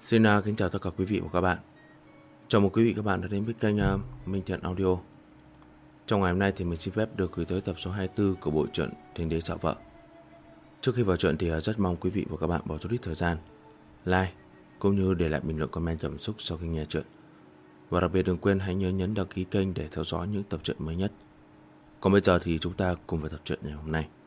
Kính chào tất cả quý vị và các bạn. Chào mừng quý vị và các bạn đã đến với kênh Minh Thiện Audio. Trong ngày hôm nay thì mình xin phép được gửi tới tập số 24 của bộ truyện Thánh Đế Sợ Vợ. Trước khi vào truyện thì rất mong quý vị và các bạn bỏ chút ít thời gian like cũng như để lại bình luận comment cảm xúc sau khi nghe truyện. Và đặc biệt đừng quên hãy nhớ nhấn đăng ký kênh để theo dõi những tập truyện mới nhất. Còn bây giờ thì chúng ta cùng vào tập truyện ngày hôm nay.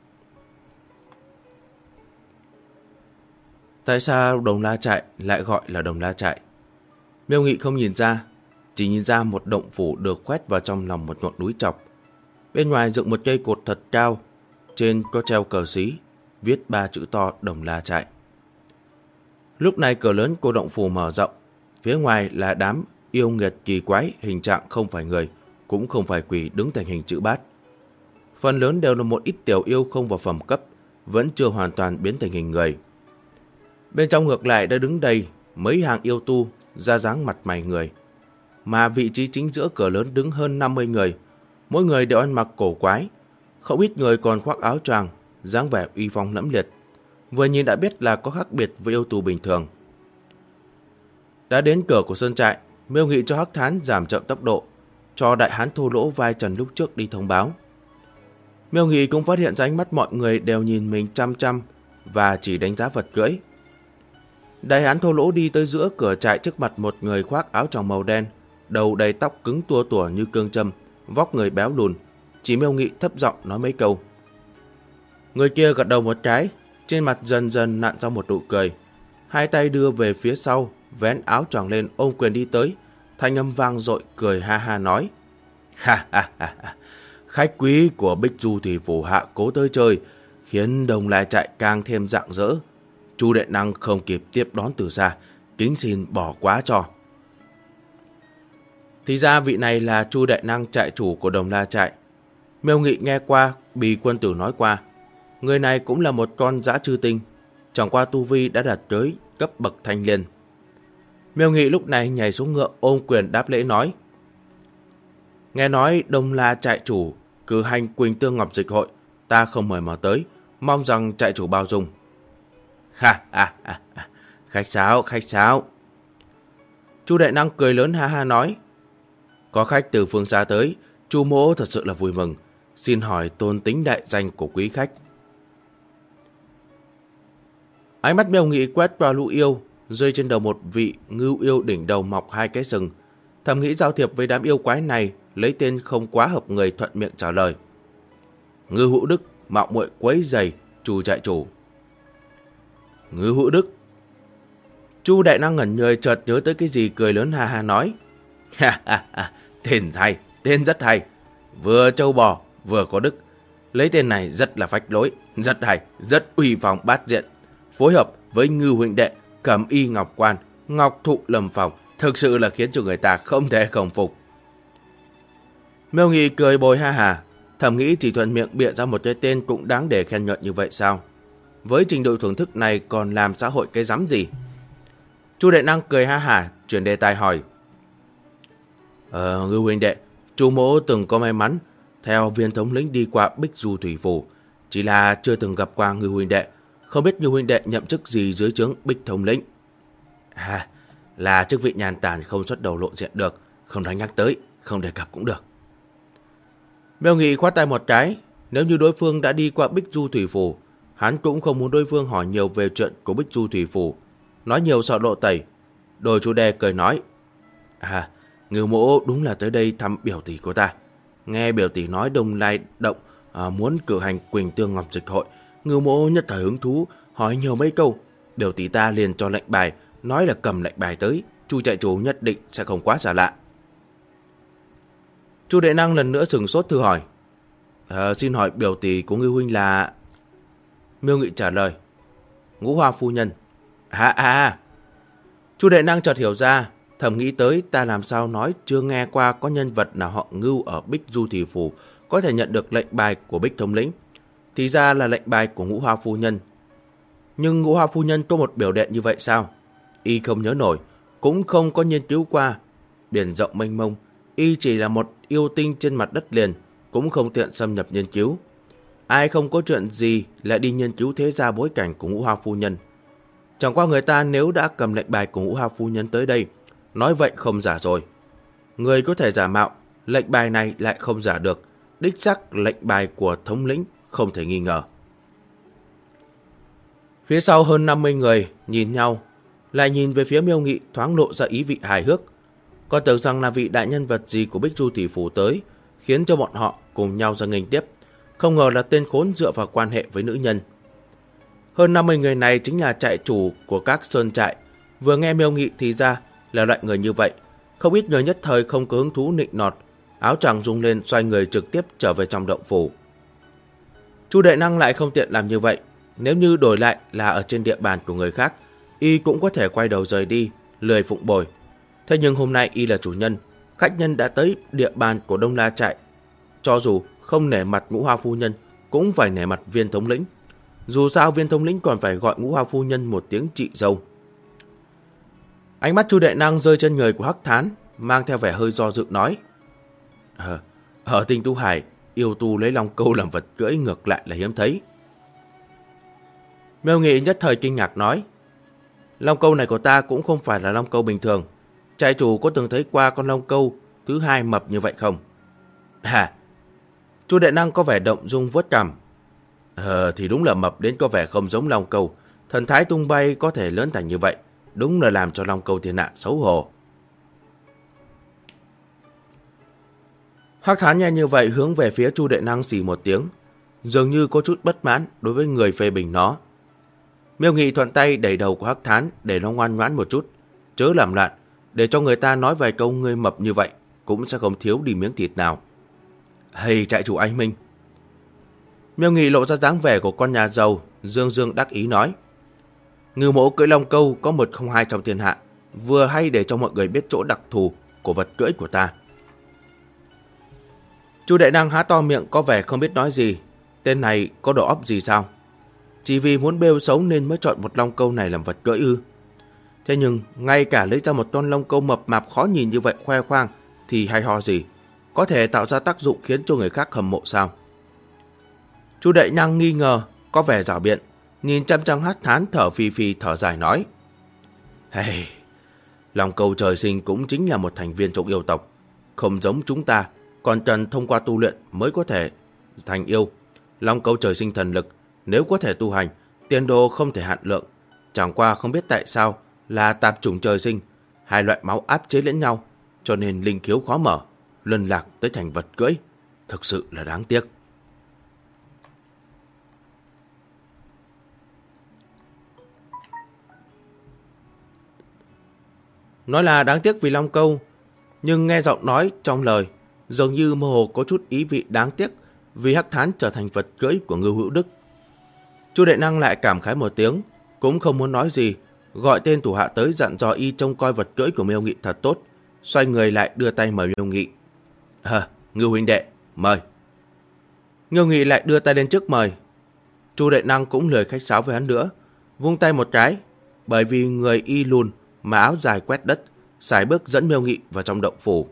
Tại sao Đồng La Trại lại gọi là Đồng La Trại? Miêu Nghị không nhìn ra, chỉ nhìn ra một động phủ được khoét vào trong lòng một ngọn núi chọc. Bên ngoài dựng một cây cột thật cao, trên có treo cờ xí, viết 3 chữ to Đồng La Trại. Lúc này cửa lớn của động phủ mở rộng, phía ngoài là đám yêu nghiệt kỳ quái, hình trạng không phải người, cũng không phải quỷ đứng thành hình chữ bát. Phần lớn đều là một ít tiểu yêu không vào phẩm cấp, vẫn chưa hoàn toàn biến thành hình người. Bên trong ngược lại đã đứng đầy mấy hàng yêu tu, ra dáng mặt mày người. Mà vị trí chính giữa cửa lớn đứng hơn 50 người, mỗi người đều ăn mặc cổ quái. Không ít người còn khoác áo choàng, dáng vẻ uy phong lẫm liệt. Vừa nhìn đã biết là có khác biệt với yêu tu bình thường. Đã đến cửa của sơn trại, Miêu Nghị cho Hắc Thán giảm chậm tốc độ, cho đại hán thô lỗ vai trần lúc trước đi thông báo. Miêu Nghị cũng phát hiện ra ánh mắt mọi người đều nhìn mình chăm chăm và chỉ đánh giá vật cưỡi. Đại hán thô lỗ đi tới giữa cửa trại trước mặt một người khoác áo choàng màu đen, đầu đầy tóc cứng tua tủa như cương châm, vóc người béo lùn, chỉ Miêu Nghị thấp giọng nói mấy câu. Người kia gật đầu một cái, trên mặt dần dần nặn ra một nụ cười, hai tay đưa về phía sau, vén áo choàng lên ôm quyền đi tới, thanh âm vang dội cười ha ha nói: Ha ha ha ha, khách quý của Bích Du Thủy Phủ hạ cố tới chơi, khiến Đồng La Trại càng thêm rạng rỡ. Chu Đệ Năng không kịp tiếp đón từ xa, kính xin bỏ quá cho. Thì ra vị này là Chu Đệ Năng, trại chủ của Đồng La Trại. Miêu Nghị nghe qua, Bì quân tử nói qua, người này cũng là một con dã chư tinh, chẳng qua tu vi đã đạt tới cấp bậc thanh liên. Miêu Nghị lúc này nhảy xuống ngựa ôm quyền đáp lễ nói: Nghe nói Đồng La Trại chủ cử hành Quỳnh Tương Ngọc Dịch hội, ta không mời mà tới, mong rằng trại chủ bao dung. Ha ha ha, khách sáo, khách sáo. Chu Đại Năng cười lớn ha ha nói: Có khách từ phương xa tới, Chu mỗ thật sự là vui mừng, xin hỏi tôn tính đại danh của quý khách. Ánh mắt Miêu Nghị quét vào lũ yêu, rơi trên đầu một vị ngưu yêu đỉnh đầu mọc hai cái sừng, thầm nghĩ giao thiệp với đám yêu quái này lấy tên không quá hợp người, thuận miệng trả lời: Ngưu Hữu Đức mạo muội quấy rầy Chu trại chủ. Ngưu Hữu Đức. Chu Đại Năng ngẩn người, chợt nhớ tới cái gì, cười lớn ha ha nói: Ha ha ha, tên hay, tên rất hay, vừa trâu bò vừa có đức, lấy tên này rất là phách lối, rất hay, rất uy phong bát diện, phối hợp với Ngưu huynh đệ Cẩm Y Ngọc Quan, Ngọc Thụ Lâm Phòng, thực sự là khiến cho người ta không thể không phục. Miêu Nghị cười bồi ha hà, thầm nghĩ chỉ thuận miệng bịa ra một cái tên cũng đáng để khen ngợi như vậy sao? Với trình độ thưởng thức này còn làm xã hội cái rắm gì? Chu Đại Năng cười ha hả, chuyển đề tài hỏi: Ngưu huynh đệ, Chu mỗ từng có may mắn theo Viên thống lĩnh đi qua Bích Du Thủy Phủ, chỉ là chưa từng gặp qua Ngưu huynh đệ, không biết Ngưu huynh đệ nhậm chức gì dưới trướng Bích thống lĩnh. Là chức vị nhàn tản không xuất đầu lộ diện được, không đáng nhắc tới, không đề cập cũng được. Miêu Nghị khoát tay một cái, nếu như đối phương đã đi qua Bích Du Thủy Phủ, hắn cũng không muốn đối phương hỏi nhiều về chuyện của Bích Du Thủy Phủ, nói nhiều sợ lộ tẩy. Đổi chủ đề cười nói: Ngưu mỗ đúng là tới đây thăm biểu tỷ của ta. Nghe biểu tỷ nói Đồng Lai Động muốn cử hành Quỳnh Tương Ngọc Dịch hội, Ngưu mỗ nhất thời hứng thú, hỏi nhiều mấy câu. Biểu tỷ ta liền cho lệnh bài, nói là cầm lệnh bài tới, Chu trại chủ nhất định sẽ không quá xa lạ. Chu Đại Năng lần nữa sừng sốt thử hỏi: Xin hỏi biểu tỷ của Ngưu huynh là? Miêu Nghị trả lời: Ngũ Hoa phu nhân. Chu Đại Năng chợt hiểu ra, thầm nghĩ tới ta làm sao nói chưa nghe qua có nhân vật nào họ Ngưu ở Bích Du Thủy Phủ có thể nhận được lệnh bài của Bích thống lĩnh. Thì ra là lệnh bài của Ngũ Hoa phu nhân. Nhưng Ngũ Hoa phu nhân có một biểu đệ như vậy sao? Y không nhớ nổi, cũng không có nghiên cứu qua. Biển rộng mênh mông, y chỉ là một yêu tinh trên mặt đất liền, cũng không tiện xâm nhập nghiên cứu. Ai không có chuyện gì lại đi nghiên cứu thế gia bối cảnh của Ngũ Hoa phu nhân. Chẳng qua người ta nếu đã cầm lệnh bài của Ngũ Hoa phu nhân tới đây, nói vậy không giả rồi. Người có thể giả mạo, lệnh bài này lại không giả được. Đích xác lệnh bài của thống lĩnh không thể nghi ngờ. Phía sau hơn 50 người nhìn nhau, lại nhìn về phía Miêu Nghị thoáng lộ ra ý vị hài hước. Còn tưởng rằng là vị đại nhân vật gì của Bích Du tỷ phủ tới, khiến cho bọn họ cùng nhau ra nghênh tiếp. Không ngờ là tên khốn dựa vào quan hệ với nữ nhân. Hơn 50 người này chính là trại chủ của các sơn trại. Vừa nghe Miêu Nghị thì ra là loại người như vậy. Không ít người nhất thời không có hứng thú nịnh nọt, áo choàng rung lên xoay người trực tiếp trở về trong động phủ. Chu Đại Năng lại không tiện làm như vậy. Nếu như đổi lại là ở trên địa bàn của người khác, y cũng có thể quay đầu rời đi, lười phụng bồi. Thế nhưng hôm nay y là chủ nhân, khách nhân đã tới địa bàn của Đông La trại. Cho dù không nể mặt Ngũ Hoa phu nhân, cũng phải nể mặt Viên thống lĩnh. Dù sao Viên thống lĩnh còn phải gọi Ngũ Hoa phu nhân một tiếng chị dâu. Ánh mắt Chu Đại Năng rơi trên người của Hắc Thán, mang theo vẻ hơi do dự nói: Ở Tinh Tú Hải, yêu tu lấy long câu làm vật cưỡi ngược lại là hiếm thấy. Miêu Nghị nhất thời kinh ngạc nói: Long câu này của ta cũng không phải là long câu bình thường. Trại chủ có từng thấy qua con long câu thứ hai mập như vậy không? Chu Đại Năng có vẻ động dung vuốt cằm. Thì đúng là mập đến có vẻ không giống long câu. Thần thái tung bay có thể lớn thành như vậy, đúng là làm cho long câu thiên hạ xấu hổ. Hắc Thán nghe như vậy hướng về phía Chu Đại Năng xì một tiếng, dường như có chút bất mãn đối với người phê bình nó. Miêu Nghị thuận tay đẩy đầu của Hắc Thán để nó ngoan ngoãn một chút, chớ làm loạn, để cho người ta nói vài câu ngươi mập như vậy cũng sẽ không thiếu đi miếng thịt nào. Hay trại chủ anh Minh. Miêu Nghị lộ ra dáng vẻ của con nhà giàu, dương dương đắc ý nói: Ngưu mỗ cưỡi long câu có 102 trong thiên hạ, vừa hay để cho mọi người biết chỗ đặc thù của vật cưỡi của ta. Chu Đại Năng há to miệng có vẻ không biết nói gì. Tên này có đầu óc gì sao? Chỉ vì muốn bêu xấu nên mới chọn một long câu này làm vật cưỡi ư? Thế nhưng ngay cả lấy ra một con long câu mập mạp khó nhìn như vậy khoe khoang thì hay ho gì? Có thể tạo ra tác dụng khiến cho người khác hâm mộ sao? Chu Đại Năng nghi ngờ, có vẻ giảo biện, nhìn chăm chăm Hắc Thán thở phì phì thở dài nói: Long câu trời sinh cũng chính là một thành viên trong yêu tộc, không giống chúng ta, còn cần thông qua tu luyện mới có thể thành yêu. Long câu trời sinh thần lực, nếu có thể tu hành, tiền đồ không thể hạn lượng. Chẳng qua không biết tại sao là tạp chủng trời sinh, hai loại máu áp chế lẫn nhau, cho nên linh khiếu khó mở, luân lạc tới thành vật cưỡi. Thực sự là đáng tiếc. Nói là đáng tiếc vì long câu, nhưng nghe giọng nói trong lời dường như mơ hồ có chút ý vị đáng tiếc vì Hắc Thán trở thành vật cưỡi của Ngưu Hữu Đức. Chu Đại Năng lại cảm khái một tiếng, cũng không muốn nói gì, gọi tên thủ hạ tới dặn dò y trông coi vật cưỡi của Miêu Nghị thật tốt, xoay người lại đưa tay mời Miêu Nghị. Ngưu huynh đệ, mời. Miêu Nghị lại đưa tay lên trước mời. Chu Đại Năng cũng lười khách sáo với hắn nữa, vung tay một cái, bởi vì người y lùn mà áo dài quét đất, sải bước dẫn Miêu Nghị vào trong động phủ.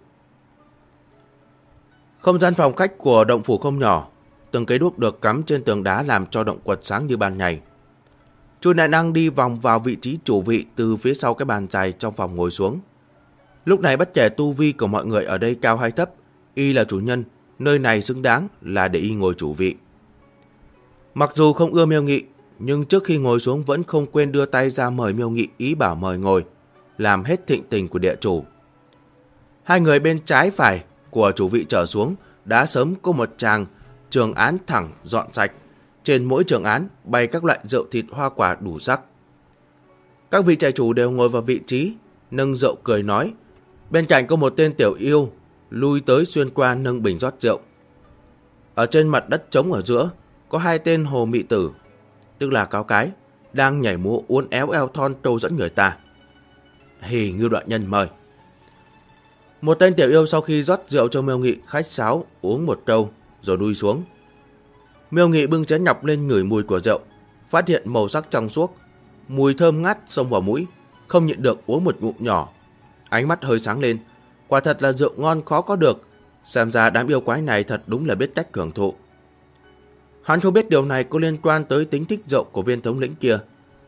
Không gian phòng khách của động phủ không nhỏ, từng cây đuốc được cắm trên tường đá làm cho động quật sáng như ban ngày. Chu Đại Năng đi vòng vào vị trí chủ vị từ phía sau cái bàn dài trong phòng ngồi xuống. Lúc này bất kể tu vi của mọi người ở đây cao hay thấp, y là chủ nhân, nơi này xứng đáng là để y ngồi chủ vị. Mặc dù không ưa Miêu Nghị, nhưng trước khi ngồi xuống vẫn không quên đưa tay ra mời Miêu Nghị, ý bảo mời ngồi, làm hết thịnh tình của địa chủ. Hai người bên trái phải của chủ vị trở xuống đã sớm có một tràng trường án thẳng dọn sạch. Trên mỗi trường án bày các loại rượu thịt hoa quả đủ sắc. Các vị trại chủ đều ngồi vào vị trí, nâng rượu cười nói. Bên cạnh có một tên tiểu yêu lui tới xuyên qua nâng bình rót rượu. Ở trên mặt đất trống ở giữa có hai tên hồ mị tử, tức là cáo cái, đang nhảy múa uốn éo eo thon trâu dẫn người ta. Ngưu đại nhân mời. Một tên tiểu yêu sau khi rót rượu cho Miêu Nghị khách sáo uống một trâu rồi đuôi xuống. Miêu Nghị bưng chén nhọc lên ngửi mùi của rượu, phát hiện màu sắc trong suốt, mùi thơm ngát xông vào mũi, không nhịn được uống một ngụm nhỏ. Ánh mắt hơi sáng lên, quả thật là rượu ngon khó có được, xem ra đám yêu quái này thật đúng là biết cách hưởng thụ. Hắn không biết điều này có liên quan tới tính thích rượu của Viên thống lĩnh kia,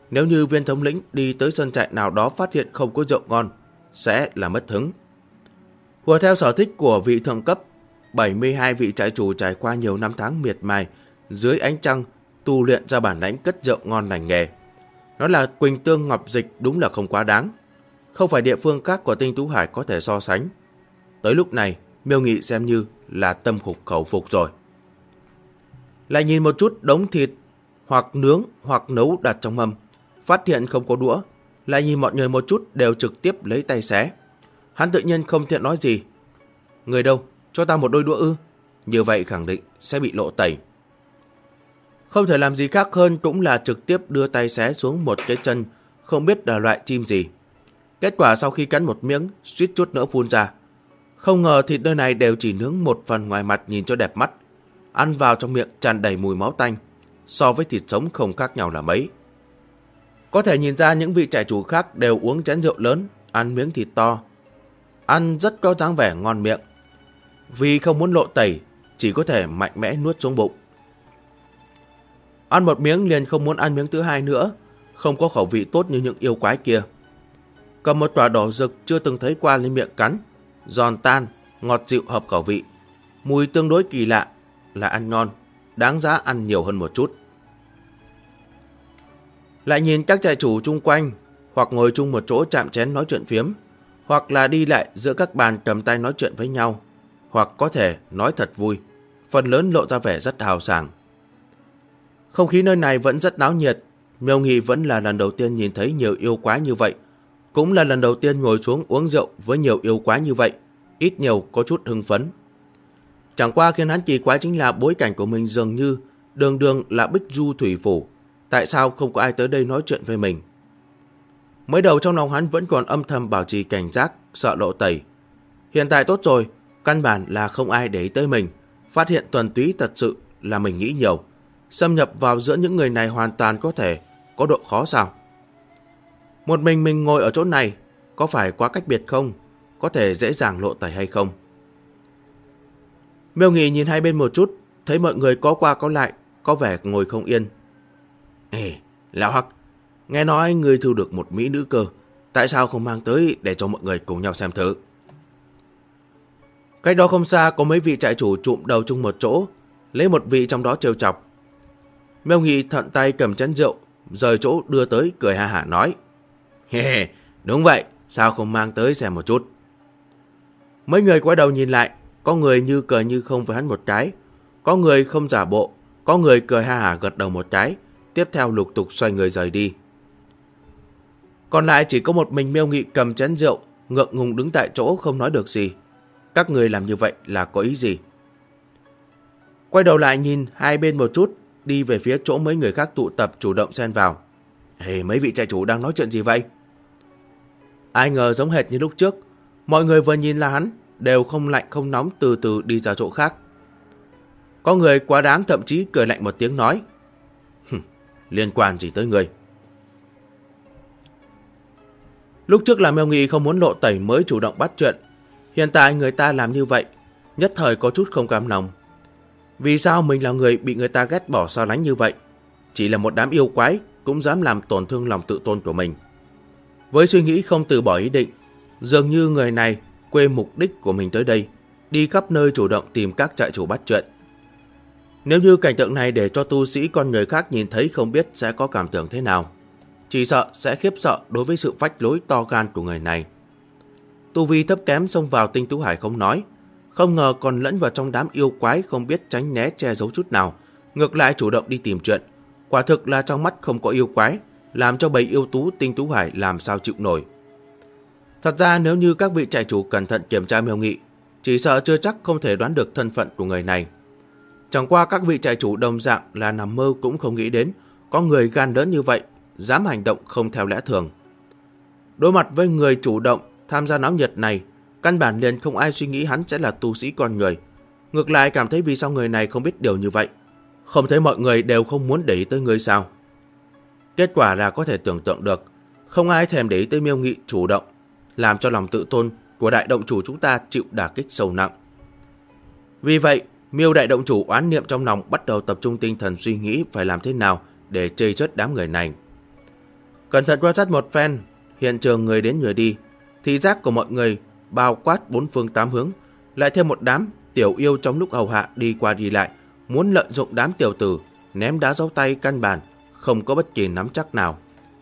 Nếu như Viên thống lĩnh đi tới sân trại nào đó phát hiện không có rượu ngon, sẽ là mất hứng. Hùa theo sở thích của vị thượng cấp, 72 vị trại chủ trải qua nhiều năm tháng miệt mài dưới ánh trăng tu luyện ra bản lãnh cất rượu ngon lành nghề. Nó là Quỳnh Tương Ngọc Dịch đúng là không quá đáng. Không phải địa phương khác của Tinh Tú Hải có thể so sánh. Tới lúc này, Miêu Nghị xem như là tâm phục khẩu phục rồi. Lại nhìn một chút đống thịt hoặc nướng hoặc nấu đặt trong mâm, phát hiện không có đũa, lại nhìn mọi người một chút đều trực tiếp lấy tay xé. Hắn tự nhiên không tiện nói gì. Người đâu, cho ta một đôi đũa ư? Như vậy khẳng định sẽ bị lộ tẩy. Không thể làm gì khác hơn cũng là trực tiếp đưa tay xé xuống một cái chân, không biết là loại chim gì. Kết quả sau khi cắn một miếng, suýt chút nữa phun ra. Không ngờ thịt nơi này đều chỉ nướng một phần ngoài mặt nhìn cho đẹp mắt. Ăn vào trong miệng tràn đầy mùi máu tanh, so với thịt sống không khác nhau là mấy. Có thể nhìn ra những vị trại chủ khác đều uống chén rượu lớn, ăn miếng thịt to. Ăn rất có dáng vẻ ngon miệng. Vì không muốn lộ tẩy, chỉ có thể mạnh mẽ nuốt xuống bụng. Ăn một miếng liền không muốn ăn miếng thứ hai nữa, không có khẩu vị tốt như những yêu quái kia. Cầm một quả đỏ rực chưa từng thấy qua lên miệng cắn, giòn tan, ngọt dịu hợp khẩu vị. Mùi tương đối kỳ lạ, là ăn ngon, đáng giá ăn nhiều hơn một chút. Lại nhìn các trại chủ chung quanh, hoặc ngồi chung một chỗ chạm chén nói chuyện phiếm, hoặc là đi lại giữa các bàn cầm tay nói chuyện với nhau, hoặc có thể nói thật vui, phần lớn lộ ra vẻ rất hào sảng. Không khí nơi này vẫn rất náo nhiệt, Miêu Nghị vẫn là lần đầu tiên nhìn thấy nhiều yêu quái như vậy, cũng là lần đầu tiên ngồi xuống uống rượu với nhiều yêu quái như vậy, ít nhiều có chút hưng phấn. Chẳng qua khiến hắn kỳ quái chính là bối cảnh của mình dường như đường đường là Bích Du Thủy Phủ, tại sao không có ai tới đây nói chuyện với mình? Mới đầu trong lòng hắn vẫn còn âm thầm bảo trì cảnh giác, sợ lộ tẩy. Hiện tại tốt rồi, căn bản là không ai để ý tới mình, phát hiện thuần túy thật sự là mình nghĩ nhiều. Xâm nhập vào giữa những người này hoàn toàn có thể có độ khó sao? Một mình ngồi ở chỗ này, có phải quá cách biệt không? Có thể dễ dàng lộ tẩy hay không? Miêu Nghị nhìn hai bên một chút, thấy mọi người có qua có lại, có vẻ ngồi không yên. Ê, Lão Hắc, nghe nói ngươi thu được một mỹ nữ cơ, tại sao không mang tới để cho mọi người cùng nhau xem thử? Cách đó không xa có mấy vị trại chủ trụm đầu chung một chỗ, lấy một vị trong đó trêu chọc. Miêu Nghị thuận tay cầm chén rượu, rời chỗ đưa tới cười ha hả nói. Hề, đúng vậy, sao không mang tới xem một chút? Mấy người quay đầu nhìn lại, có người như cười như không với hắn một cái, có người không giả bộ, có người cười ha hả gật đầu một cái, tiếp theo lục tục xoay người rời đi. Còn lại chỉ có một mình Miêu Nghị cầm chén rượu, ngượng ngùng đứng tại chỗ không nói được gì. Các người làm như vậy là có ý gì? Quay đầu lại nhìn hai bên một chút, đi về phía chỗ mấy người khác tụ tập chủ động xen vào. Hey, mấy vị trại chủ đang nói chuyện gì vậy? Ai ngờ giống hệt như lúc trước, mọi người vừa nhìn là hắn, đều không lạnh không nóng từ từ đi ra chỗ khác. Có người quá đáng thậm chí cười lạnh một tiếng nói. Liên quan gì tới người? Lúc trước là Miêu Nghị không muốn lộ tẩy mới chủ động bắt chuyện. Hiện tại người ta làm như vậy, nhất thời có chút không cam lòng. Vì sao mình là người bị người ta ghét bỏ xa lánh như vậy? Chỉ là một đám yêu quái cũng dám làm tổn thương lòng tự tôn của mình. Với suy nghĩ không từ bỏ ý định, dường như người này quên mục đích của mình tới đây, đi khắp nơi chủ động tìm các trại chủ bắt chuyện. Nếu như cảnh tượng này để cho tu sĩ con người khác nhìn thấy không biết sẽ có cảm tưởng thế nào. Chỉ sợ sẽ khiếp sợ đối với sự phách lối to gan của người này. Tu vi thấp kém xông vào Tinh Tú Hải không nói, không ngờ còn lẫn vào trong đám yêu quái không biết tránh né che giấu chút nào, ngược lại chủ động đi tìm chuyện. Quả thực là trong mắt không có yêu quái, làm cho bầy yêu tú Tinh Tú Hải làm sao chịu nổi. Thật ra nếu như các vị trại chủ cẩn thận kiểm tra Miêu Nghị, chỉ sợ chưa chắc không thể đoán được thân phận của người này. Chẳng qua các vị trại chủ đồng dạng là nằm mơ cũng không nghĩ đến có người gan lớn như vậy, dám hành động không theo lẽ thường. Đối mặt với người chủ động tham gia náo nhiệt này, căn bản liền không ai suy nghĩ hắn sẽ là tu sĩ con người. Ngược lại cảm thấy vì sao người này không biết điều như vậy. Không thấy mọi người đều không muốn để ý tới người sao. Kết quả là có thể tưởng tượng được, không ai thèm để ý tới Miêu Nghị chủ động, làm cho lòng tự tôn của đại động chủ chúng ta chịu đả kích sâu nặng. Vì vậy, Miêu đại động chủ oán niệm trong lòng bắt đầu tập trung tinh thần suy nghĩ phải làm thế nào để chê chết đám người này. Cẩn thận quan sát một phen, hiện trường người đến người đi, thị giác của mọi người bao quát bốn phương tám hướng, lại thêm một đám tiểu yêu trong lúc hầu hạ đi qua đi lại, muốn lợi dụng đám tiểu tử ném đá dấu tay căn bản, không có bất kỳ nắm chắc nào.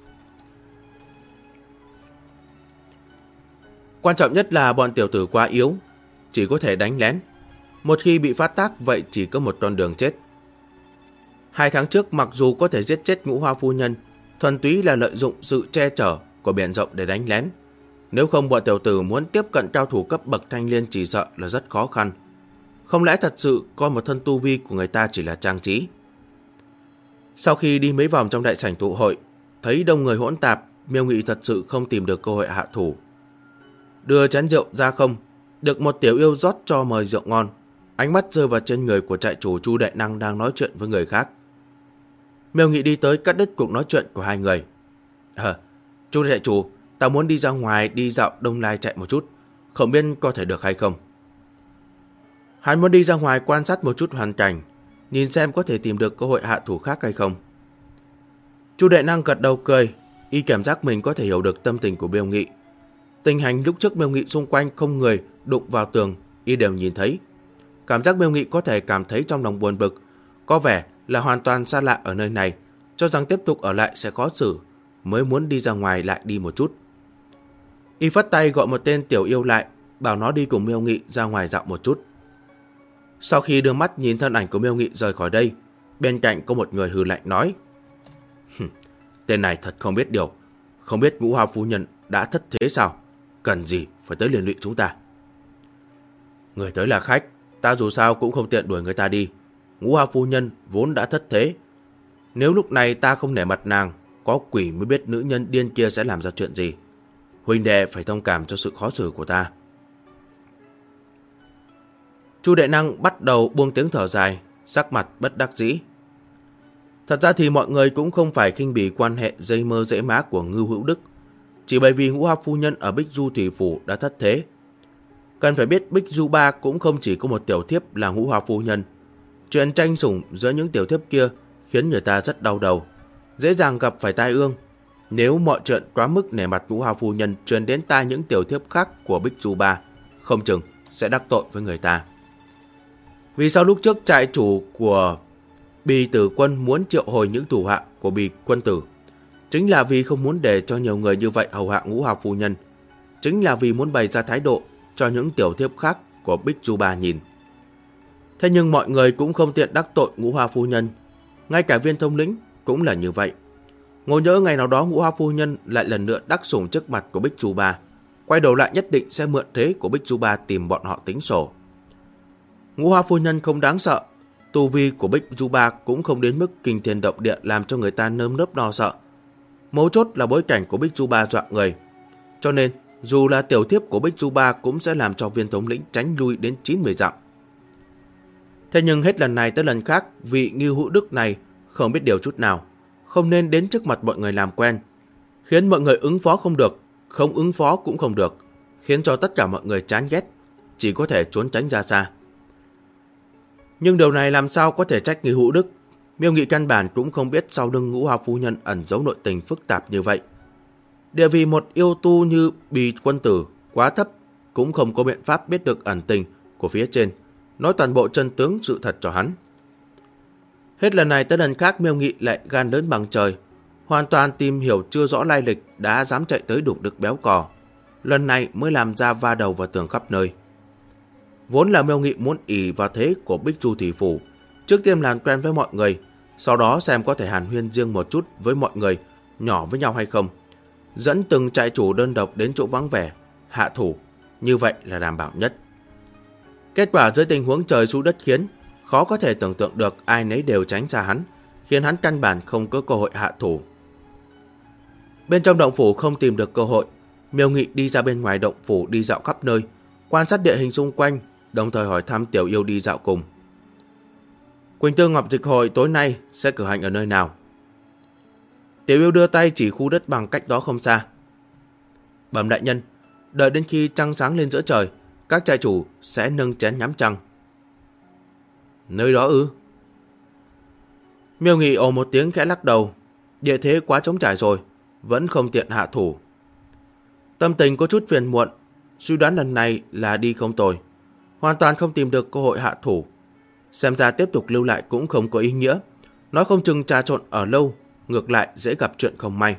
Quan trọng nhất là bọn tiểu tử quá yếu, chỉ có thể đánh lén. Một khi bị phát tác vậy chỉ có một con đường chết. 2 tháng trước mặc dù có thể giết chết Ngũ Hoa phu nhân, thuần túy là lợi dụng sự che chở của biển rộng để đánh lén. Nếu không bọn tiểu tử muốn tiếp cận cao thủ cấp bậc thanh liên chỉ sợ là rất khó khăn. Không lẽ thật sự coi một thân tu vi của người ta chỉ là trang trí? Sau khi đi mấy vòng trong đại sảnh tụ hội, thấy đông người hỗn tạp, Miêu Nghị thật sự không tìm được cơ hội hạ thủ. Đưa chén rượu ra không, được một tiểu yêu rót cho mời rượu ngon. Ánh mắt rơi vào trên người của trại chủ Chu Đại Năng đang nói chuyện với người khác. Miêu Nghị đi tới cắt đứt cuộc nói chuyện của hai người. Chu trại chủ, tao muốn đi ra ngoài đi dạo Đông Lai chạy một chút, không biết có thể được hay không. Hắn muốn đi ra ngoài quan sát một chút hoàn cảnh, nhìn xem có thể tìm được cơ hội hạ thủ khác hay không. Chu Đại Năng gật đầu cười, y cảm giác mình có thể hiểu được tâm tình của Miêu Nghị. Tình hình lúc trước Miêu Nghị xung quanh không người đụng vào tường, y đều nhìn thấy. Cảm giác Miêu Nghị có thể cảm thấy trong lòng buồn bực, có vẻ là hoàn toàn xa lạ ở nơi này, cho rằng tiếp tục ở lại sẽ khó xử, mới muốn đi ra ngoài lại đi một chút. Y phất tay gọi một tên tiểu yêu lại, bảo nó đi cùng Miêu Nghị ra ngoài dạo một chút. Sau khi đưa mắt nhìn thân ảnh của Miêu Nghị rời khỏi đây, bên cạnh có một người hừ lạnh nói: Tên này thật không biết điều, không biết Ngũ Hoa phu nhân đã thất thế sao, cần gì phải tới liên lụy chúng ta. Người tới là khách, ta dù sao cũng không tiện đuổi người ta đi. Ngũ Hoa phu nhân vốn đã thất thế, nếu lúc này ta không nể mặt nàng, có quỷ mới biết nữ nhân điên kia sẽ làm ra chuyện gì. Huynh đệ phải thông cảm cho sự khó xử của ta. Chu Đại Năng bắt đầu buông tiếng thở dài, sắc mặt bất đắc dĩ. Thật ra thì mọi người cũng không phải khinh bỉ quan hệ dây mơ dễ má của Ngưu Hữu Đức, chỉ bởi vì Ngũ Hoa phu nhân ở Bích Du Thủy Phủ đã thất thế. Cần phải biết Bích Du Ba cũng không chỉ có một tiểu thiếp là Ngũ Hoa phu nhân. Chuyện tranh sủng giữa những tiểu thiếp kia khiến người ta rất đau đầu, dễ dàng gặp phải tai ương. Nếu mọi chuyện quá mức nể mặt Ngũ Hoa phu nhân truyền đến tai những tiểu thiếp khác của Bích Du Ba, không chừng sẽ đắc tội với người ta. Vì sao lúc trước trại chủ của Bì Tử Quân muốn triệu hồi những thủ hạ của Bì Quân Tử? Chính là vì không muốn để cho nhiều người như vậy hầu hạ Ngũ Hoa phu nhân. Chính là vì muốn bày ra thái độ cho những tiểu thiếp khác của Bích Du Ba nhìn. Thế nhưng mọi người cũng không tiện đắc tội Ngũ Hoa phu nhân. Ngay cả Viên thống lĩnh cũng là như vậy. Ngộ nhỡ ngày nào đó Ngũ Hoa phu nhân lại lần nữa đắc sủng trước mặt của Bích Du Ba, quay đầu lại nhất định sẽ mượn thế của Bích Du Ba tìm bọn họ tính sổ. Ngũ Hoa phu nhân không đáng sợ, tu vi của Bích Du Ba cũng không đến mức kinh thiên động địa làm cho người ta nơm nớp lo sợ. Mấu chốt là bối cảnh của Bích Du Ba dọa người, cho nên dù là tiểu thiếp của Bích Du Ba cũng sẽ làm cho Viên thống lĩnh tránh lui đến 90 dặm. Thế nhưng hết lần này tới lần khác, vị Ngưu Hữu Đức này không biết điều chút nào, không nên đến trước mặt mọi người làm quen, khiến mọi người ứng phó không được, không ứng phó cũng không được, khiến cho tất cả mọi người chán ghét, chỉ có thể trốn tránh ra xa. Nhưng điều này làm sao có thể trách Ngưu Hữu Đức? Miêu Nghị căn bản cũng không biết sau lưng Ngũ Hoa phu nhân ẩn giấu nội tình phức tạp như vậy. Địa vị một yêu tu như Bì Quân Tử quá thấp, cũng không có biện pháp biết được ẩn tình của phía trên, nói toàn bộ chân tướng sự thật cho hắn. Hết lần này tới lần khác, Miêu Nghị lại gan lớn bằng trời, hoàn toàn tìm hiểu chưa rõ lai lịch đã dám chạy tới đụng đực béo cò. Lần này mới làm ra va đầu vào tường khắp nơi. Vốn là Miêu Nghị muốn ỷ vào thế của Bích Du Thủy Phủ, trước tiên làm quen với mọi người, sau đó xem có thể hàn huyên riêng một chút với mọi người, nhỏ với nhau hay không, dẫn từng trại chủ đơn độc đến chỗ vắng vẻ, hạ thủ, như vậy là đảm bảo nhất. Kết quả dưới tình huống trời xu đất khiến, khó có thể tưởng tượng được ai nấy đều tránh xa hắn, khiến hắn căn bản không có cơ hội hạ thủ. Bên trong động phủ không tìm được cơ hội, Miêu Nghị đi ra bên ngoài động phủ đi dạo khắp nơi, quan sát địa hình xung quanh, đồng thời hỏi thăm tiểu yêu đi dạo cùng. Quỳnh Tương Ngọc Dịch Hội tối nay sẽ cử hành ở nơi nào? Tiểu yêu đưa tay chỉ khu đất bằng cách đó không xa. Bẩm đại nhân, đợi đến khi trăng sáng lên giữa trời, các trại chủ sẽ nâng chén nhắm trăng. Nơi đó ư? Miêu Nghị ồ một tiếng khẽ lắc đầu. Địa thế quá trống trải rồi, vẫn không tiện hạ thủ. Tâm tình có chút phiền muộn, suy đoán lần này là đi không tồi, hoàn toàn không tìm được cơ hội hạ thủ. Xem ra tiếp tục lưu lại cũng không có ý nghĩa, nói không chừng trà trộn ở lâu, ngược lại dễ gặp chuyện không may.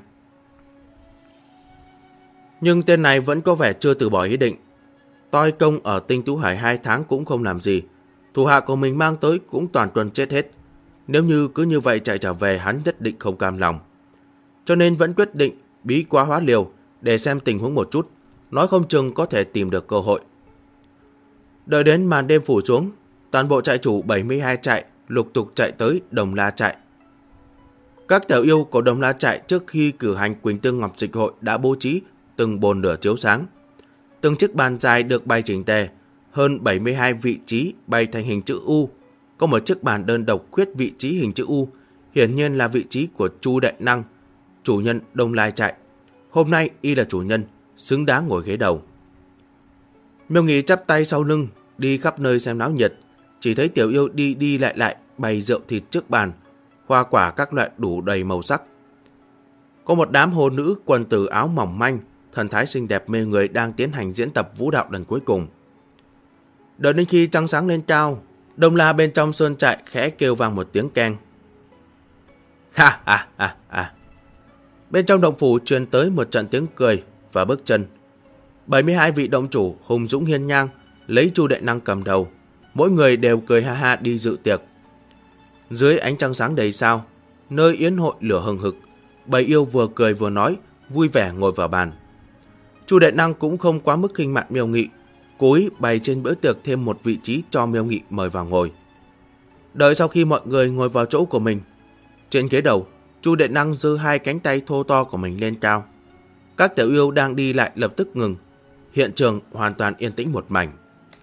Nhưng tên này vẫn có vẻ chưa từ bỏ ý định. Toi công ở Tinh Tú Hải 2 tháng cũng không làm gì, thủ hạ của mình mang tới cũng toàn tuần chết hết. Nếu như cứ như vậy chạy trở về, hắn nhất định không cam lòng. Cho nên vẫn quyết định bí quá hóa liều để xem tình huống một chút, nói không chừng có thể tìm được cơ hội. Đợi đến màn đêm phủ xuống, toàn bộ trại chủ 72 trại lục tục chạy tới Đồng La trại. Các tiểu yêu của Đồng La trại trước khi cử hành Quỳnh Tương Ngọc Dịch hội đã bố trí từng bồn lửa chiếu sáng. Từng chiếc bàn dài được bày chỉnh tề, hơn 72 vị trí bày thành hình chữ U. Có một chiếc bàn đơn độc khuyết vị trí hình chữ U, hiển nhiên là vị trí của Chu Đại Năng, chủ nhân Đông Lai trại. Hôm nay y là chủ nhân, xứng đáng ngồi ghế đầu. Miêu Nghị chắp tay sau lưng, đi khắp nơi xem náo nhiệt. Chỉ thấy tiểu yêu đi đi lại lại bày rượu thịt trước bàn, hoa quả các loại đủ đầy màu sắc. Có một đám hồ nữ quần tử áo mỏng manh, thần thái xinh đẹp mê người đang tiến hành diễn tập vũ đạo lần cuối cùng. Đợi đến khi trăng sáng lên cao, Đông La bên trong sơn trại khẽ kêu vang một tiếng keng. Ha ha ha ha. Bên trong động phủ truyền tới một trận tiếng cười và bước chân. 72 vị động chủ hùng dũng hiên ngang, lấy Chu Đại Năng cầm đầu, mỗi người đều cười ha ha đi dự tiệc. Dưới ánh trăng sáng đầy sao, nơi yến hội lửa hừng hực, bầy yêu vừa cười vừa nói, vui vẻ ngồi vào bàn. Chu Đại Năng cũng không quá mức khinh mạn Miêu Nghị, cố ý bày trên bữa tiệc thêm một vị trí cho Miêu Nghị mời vào ngồi. Đợi sau khi mọi người ngồi vào chỗ của mình, trên ghế đầu, Chu Đại Năng giơ hai cánh tay thô to của mình lên cao. Các tiểu yêu đang đi lại lập tức ngừng, hiện trường hoàn toàn yên tĩnh một mảnh.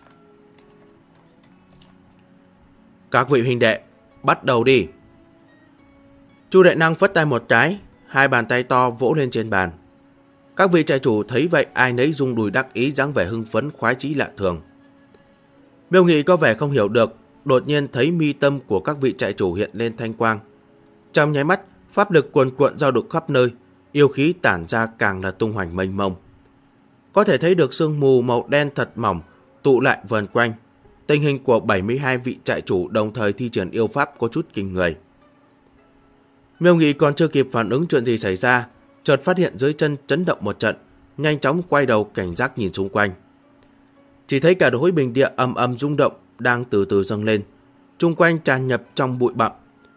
Các vị huynh đệ, bắt đầu đi. Chu Đại Năng phất tay một cái, hai bàn tay to vỗ lên trên bàn. Các vị trại chủ thấy vậy ai nấy rung đùi đắc ý, dáng vẻ hưng phấn khoái chí lạ thường. Miêu Nghị có vẻ không hiểu được, đột nhiên thấy mi tâm của các vị trại chủ hiện lên thanh quang. Trong nháy mắt, pháp lực cuồn cuộn dao động khắp nơi, yêu khí tản ra càng là tung hoành mênh mông. Có thể thấy được sương mù màu đen thật mỏng tụ lại vần quanh. Tình hình của 72 vị trại chủ đồng thời thi triển yêu pháp có chút kinh người. Miêu Nghị còn chưa kịp phản ứng chuyện gì xảy ra, chợt phát hiện dưới chân chấn động một trận, nhanh chóng quay đầu cảnh giác nhìn xung quanh. Chỉ thấy cả khối bình địa ầm ầm rung động đang từ từ dâng lên, xung quanh tràn nhập trong bụi bặm.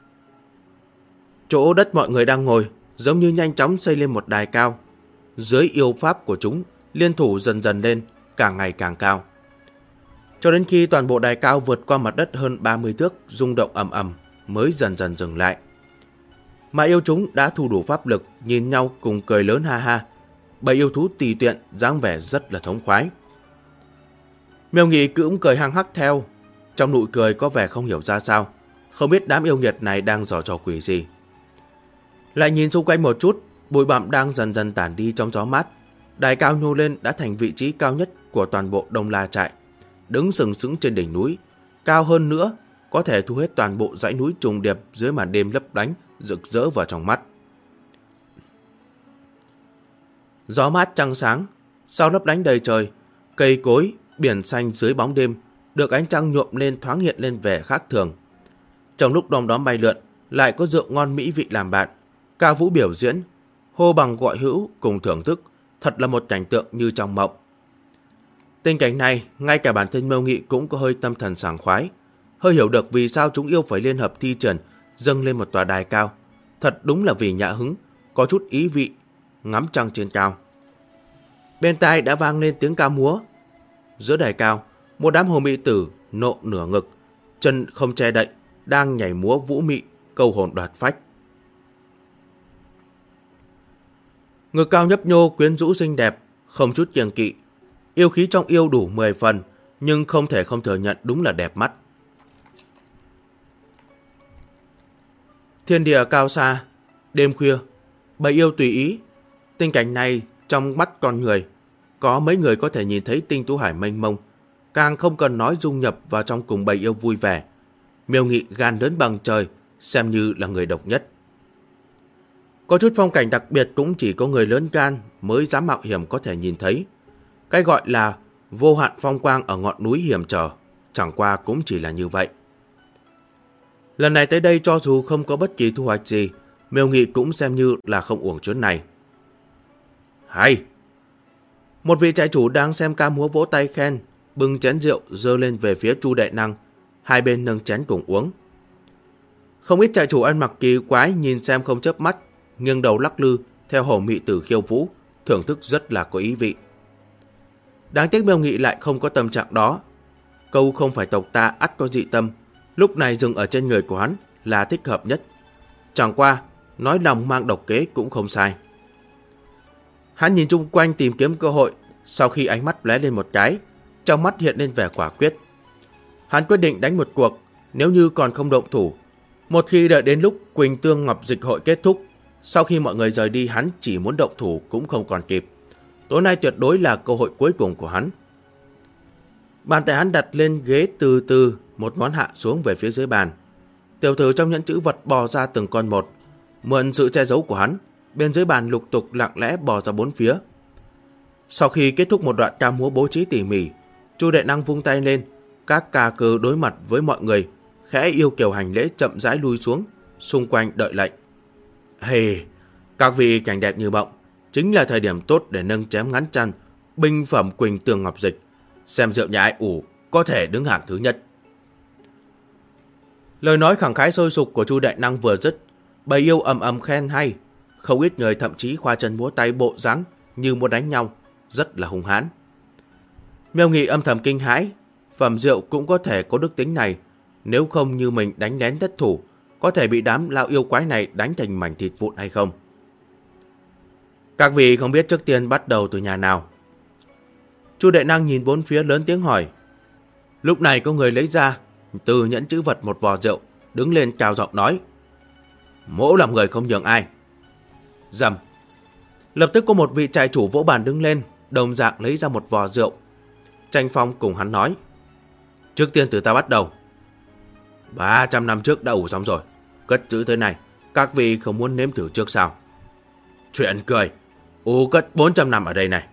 Chỗ đất mọi người đang ngồi giống như nhanh chóng xây lên một đài cao. Dưới yêu pháp của chúng liên thủ dần dần lên, càng ngày càng cao. Cho đến khi toàn bộ đài cao vượt qua mặt đất hơn 30 thước, rung động ầm ầm mới dần dần dừng lại. Mà yêu chúng đã thu đủ pháp lực, nhìn nhau cùng cười lớn ha ha. Bầy yêu thú tùy tiện, dáng vẻ rất là thống khoái. Miêu Nghị cũng cười hăng hắc theo, trong nụ cười có vẻ không hiểu ra sao, không biết đám yêu nghiệt này đang giở trò quỷ gì. Lại nhìn xung quanh một chút, bụi bặm đang dần dần tản đi trong gió mát. Đài cao nhô lên đã thành vị trí cao nhất của toàn bộ Đông La trại, đứng sừng sững trên đỉnh núi, cao hơn nữa có thể thu hết toàn bộ dãy núi trùng điệp dưới màn đêm lấp lánh rực rỡ vào trong mắt. Gió mát trăng sáng, sao lấp lánh đầy trời, cây cối, biển xanh dưới bóng đêm được ánh trăng nhuộm lên thoáng hiện lên vẻ khác thường. Trong lúc đom đóm bay lượn, lại có rượu ngon mỹ vị làm bạn, ca vũ biểu diễn, hô bằng gọi hữu cùng thưởng thức, thật là một cảnh tượng như trong mộng. Tình cảnh này, ngay cả bản thân Miêu Nghị cũng có hơi tâm thần sảng khoái, hơi hiểu được vì sao chúng yêu phải liên hợp thi triển dâng lên một tòa đài cao. Thật đúng là vì nhã hứng, có chút ý vị, ngắm trăng trên cao. Bên tai đã vang lên tiếng ca múa. Giữa đài cao, một đám hồ mị tử nộ nửa ngực, chân không che đậy, đang nhảy múa vũ mị, câu hồn đoạt phách. Ngực cao nhấp nhô quyến rũ xinh đẹp, không chút kiêng kỵ. Yêu khí trong yêu đủ 10 phần, nhưng không thể không thừa nhận đúng là đẹp mắt. Thiên địa cao xa, đêm khuya, bầy yêu tùy ý. Tình cảnh này trong mắt con người, có mấy người có thể nhìn thấy Tinh Tú Hải mênh mông, càng không cần nói dung nhập vào trong cùng bầy yêu vui vẻ. Miêu Nghị gan lớn bằng trời, xem như là người độc nhất. Có chút phong cảnh đặc biệt cũng chỉ có người lớn gan mới dám mạo hiểm có thể nhìn thấy. Cái gọi là vô hạn phong quang ở ngọn núi hiểm trở, chẳng qua cũng chỉ là như vậy. Lần này tới đây cho dù không có bất kỳ thu hoạch gì, Miêu Nghị cũng xem như là không uổng chuyến này. Hay! Một vị trại chủ đang xem ca múa vỗ tay khen, bưng chén rượu dơ lên về phía Chu Đại Năng, hai bên nâng chén cùng uống. Không ít trại chủ ăn mặc kỳ quái nhìn xem không chớp mắt, nghiêng đầu lắc lư theo Hồ Mị Tử khiêu vũ, thưởng thức rất là có ý vị. Đáng tiếc Miêu Nghị lại không có tâm trạng đó. Câu không phải tộc ta ắt có dị tâm, lúc này dừng ở trên người của hắn là thích hợp nhất. Chẳng qua, nói lòng mang độc kế cũng không sai. Hắn nhìn chung quanh tìm kiếm cơ hội, sau khi ánh mắt lóe lên một cái, trong mắt hiện lên vẻ quả quyết. Hắn quyết định đánh một cuộc, nếu như còn không động thủ. Một khi đợi đến lúc Quỳnh Tương Ngọc Dịch hội kết thúc, sau khi mọi người rời đi hắn chỉ muốn động thủ cũng không còn kịp. Tối nay tuyệt đối là cơ hội cuối cùng của hắn. Bàn tay hắn đặt lên ghế từ từ, một ngón hạ xuống về phía dưới bàn. Tiểu tử trong nhẫn chữ vật bò ra từng con một. Mượn sự che giấu của hắn, bên dưới bàn lục tục lặng lẽ bò ra bốn phía. Sau khi kết thúc một đoạn ca múa bố trí tỉ mỉ, Chu Đại Năng vung tay lên, các ca cơ đối mặt với mọi người, khẽ yêu kiều hành lễ chậm rãi lui xuống, xung quanh đợi lệnh. Hề, các vị cảnh đẹp như mộng, chính là thời điểm tốt để nâng chém ngắn chăn, binh phẩm Quỳnh Tương Ngọc Dịch, xem rượu nhà ai ủ có thể đứng hạng thứ nhất. Lời nói khẳng khái sôi sục của Chu Đại Năng vừa dứt, bầy yêu ầm ầm khen hay, không ít người thậm chí khoa chân múa tay bộ dáng như muốn đánh nhau, rất là hung hãn. Miêu Nghị âm thầm kinh hãi, phẩm rượu cũng có thể có đức tính này, nếu không như mình đánh lén thất thủ, có thể bị đám lao yêu quái này đánh thành mảnh thịt vụn hay không. Các vị không biết trước tiên bắt đầu từ nhà nào? Chu Đại Năng nhìn bốn phía lớn tiếng hỏi. Lúc này có người lấy ra từ nhẫn chữ vật một vò rượu, đứng lên cao giọng nói. Mỗ làm người không nhường ai. Rầm. Lập tức có một vị trại chủ vỗ bàn đứng lên, đồng dạng lấy ra một vò rượu. Tranh Phong cùng hắn nói. Trước tiên từ ta bắt đầu. 300 năm trước đã ủ xong rồi, cất giữ thế này, các vị không muốn nếm thử trước sao? Chuyện cười, ủ cất 400 năm ở đây này.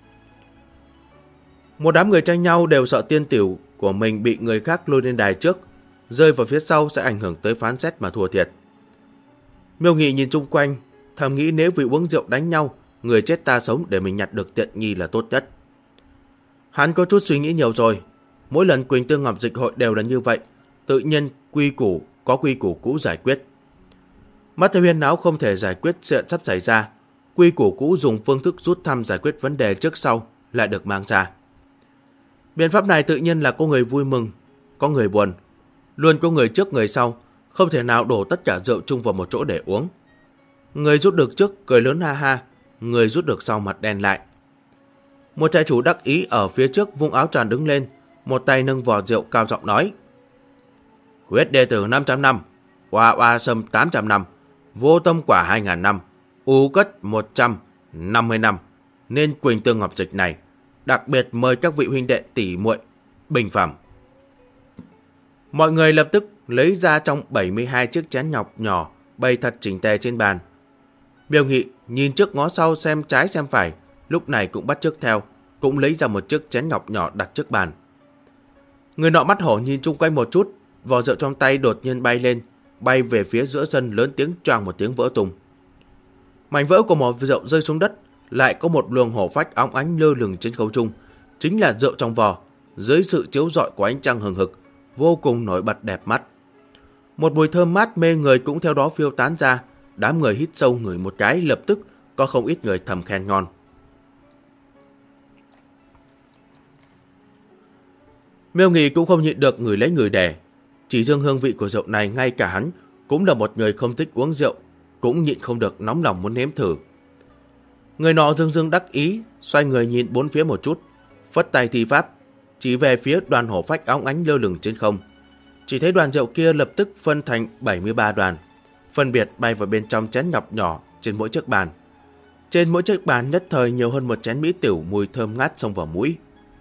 Một đám người tranh nhau đều sợ tiên tiểu của mình bị người khác lôi lên đài trước, rơi vào phía sau sẽ ảnh hưởng tới phán xét mà thua thiệt. Miêu Nghị nhìn chung quanh, thầm nghĩ nếu vì uống rượu đánh nhau, người chết ta sống để mình nhặt được tiện nghi là tốt nhất. Hắn có chút suy nghĩ nhiều rồi, mỗi lần Quỳnh Tương Ngọc Dịch hội đều là như vậy, tự nhiên quy củ có quy củ cũ giải quyết. Mắt thấy huyên náo không thể giải quyết chuyện sắp xảy ra, quy củ cũ dùng phương thức rút thăm giải quyết vấn đề trước sau lại được mang ra. Biện pháp này tự nhiên là có người vui mừng, có người buồn, luôn có người trước người sau, không thể nào đổ tất cả rượu chung vào một chỗ để uống. Người rút được trước cười lớn ha ha, người rút được sau mặt đen lại. Một trại chủ đắc ý ở phía trước vung áo tràn đứng lên, một tay nâng vò rượu cao giọng nói. Huyết đệ tử 500 năm, oa oa sâm 800 năm, vô tâm quả 2000 năm, u cất 150 năm, nên Quỳnh Tương Ngọc Dịch này đặc biệt mời các vị huynh đệ tỷ muội bình phẩm. Mọi người lập tức lấy ra trong 72 chiếc chén ngọc nhỏ bày thật chỉnh tề trên bàn. Miêu Nghị nhìn trước ngó sau xem trái xem phải, lúc này cũng bắt chước theo, cũng lấy ra một chiếc chén ngọc nhỏ đặt trước bàn. Người nọ mắt hổ nhìn chung quanh một chút, vò rượu trong tay đột nhiên bay lên, bay về phía giữa sân lớn tiếng choang một tiếng vỡ tung. Mảnh vỡ của một rượu rơi xuống đất, lại có một luồng hổ phách óng ánh lơ lửng trên không trung, chính là rượu trong vò, dưới sự chiếu rọi của ánh trăng hừng hực, vô cùng nổi bật đẹp mắt. Một mùi thơm mát mê người cũng theo đó phiêu tán ra, đám người hít sâu ngửi một cái, lập tức có không ít người thầm khen ngon. Miêu Nghị cũng không nhịn được ngửi lấy người đẻ, chỉ riêng hương vị của rượu này ngay cả hắn cũng là một người không thích uống rượu, cũng nhịn không được nóng lòng muốn nếm thử. Người nọ dương dương đắc ý, xoay người nhìn bốn phía một chút, phất tay thi pháp, chỉ về phía đoàn hổ phách óng ánh lơ lửng trên không. Chỉ thấy đoàn rượu kia lập tức phân thành 73 đoàn, phân biệt bay vào bên trong chén ngọc nhỏ trên mỗi chiếc bàn. Trên mỗi chiếc bàn nhất thời nhiều hơn một chén mỹ tiểu mùi thơm ngát xông vào mũi.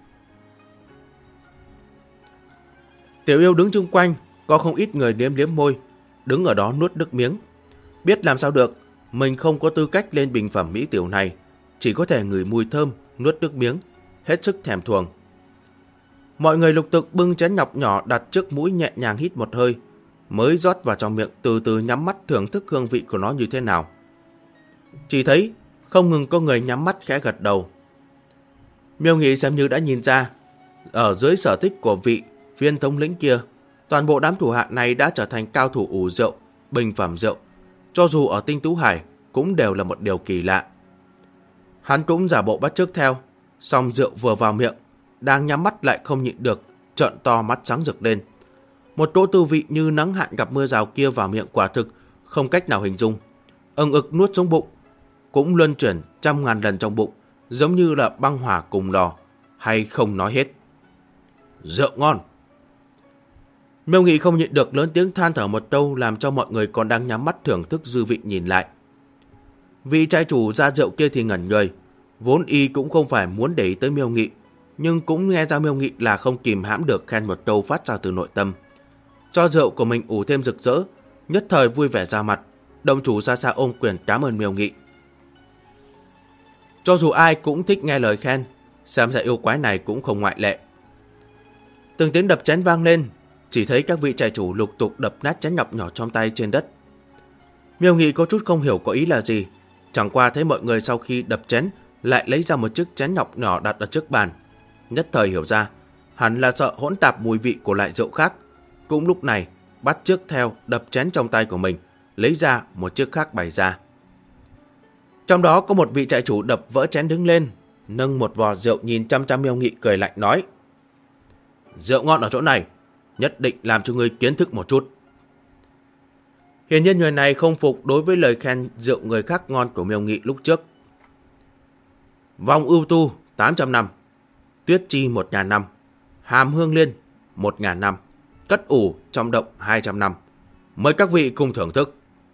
Tiểu yêu đứng chung quanh, có không ít người liếm liếm môi, đứng ở đó nuốt nước miếng. Biết làm sao được, mình không có tư cách lên bình phẩm mỹ tiểu này, chỉ có thể ngửi mùi thơm, nuốt nước miếng, hết sức thèm thuồng. Mọi người lục tục bưng chén ngọc nhỏ đặt trước mũi, nhẹ nhàng hít một hơi, mới rót vào trong miệng, từ từ nhắm mắt thưởng thức hương vị của nó như thế nào. Chỉ thấy không ngừng có người nhắm mắt khẽ gật đầu. Miêu Nghị xem như đã nhìn ra, ở dưới sở thích của vị viên thống lĩnh kia, toàn bộ đám thủ hạ này đã trở thành cao thủ ủ rượu, bình phẩm rượu. Cho dù ở Tinh Tú Hải cũng đều là một điều kỳ lạ. Hắn cũng giả bộ bắt chước theo, xong rượu vừa vào miệng, đang nhắm mắt lại không nhịn được, trợn to mắt sáng rực lên. Một cỗ tư vị như nắng hạn gặp mưa rào kia vào miệng quả thực không cách nào hình dung. Ừng ực nuốt xuống bụng, cũng luân chuyển trăm ngàn lần trong bụng, giống như là băng hỏa cùng lò, hay không nói hết. Rượu ngon! Miêu Nghị không nhịn được lớn tiếng than thở một câu, làm cho mọi người còn đang nhắm mắt thưởng thức dư vị nhìn lại. Vị trai chủ ra rượu kia thì ngẩn người, vốn y cũng không phải muốn để ý tới Miêu Nghị, nhưng cũng nghe ra Miêu Nghị là không kìm hãm được khen một câu phát ra từ nội tâm. Cho rượu của mình ủ thêm rực rỡ, nhất thời vui vẻ ra mặt, đồng chủ xa xa ôm quyền cảm ơn Miêu Nghị. Cho dù ai cũng thích nghe lời khen, xem ra yêu quái này cũng không ngoại lệ. Từng tiếng đập chén vang lên, chỉ thấy các vị trại chủ lục tục đập nát chén ngọc nhỏ trong tay trên đất. Miêu Nghị có chút không hiểu có ý là gì, chẳng qua thấy mọi người sau khi đập chén lại lấy ra một chiếc chén ngọc nhỏ đặt ở trước bàn, nhất thời hiểu ra, hẳn là sợ hỗn tạp mùi vị của loại rượu khác. Cũng lúc này bắt chước theo đập chén trong tay của mình, lấy ra một chiếc khác bày ra. Trong đó có một vị trại chủ đập vỡ chén đứng lên, nâng một vò rượu nhìn chăm chăm Miêu Nghị, cười lạnh nói: Rượu ngon ở chỗ này, nhất định làm cho ngươi kiến thức một chút. Hiển nhiên người này không phục đối với lời khen rượu người khác ngon của Miêu Nghị lúc trước. Vòng ưu tu 800 năm, tuyết chi 1000 năm, hàm hương liên 1000 năm, cất ủ trong động 200 năm. Mời các vị cùng thưởng thức.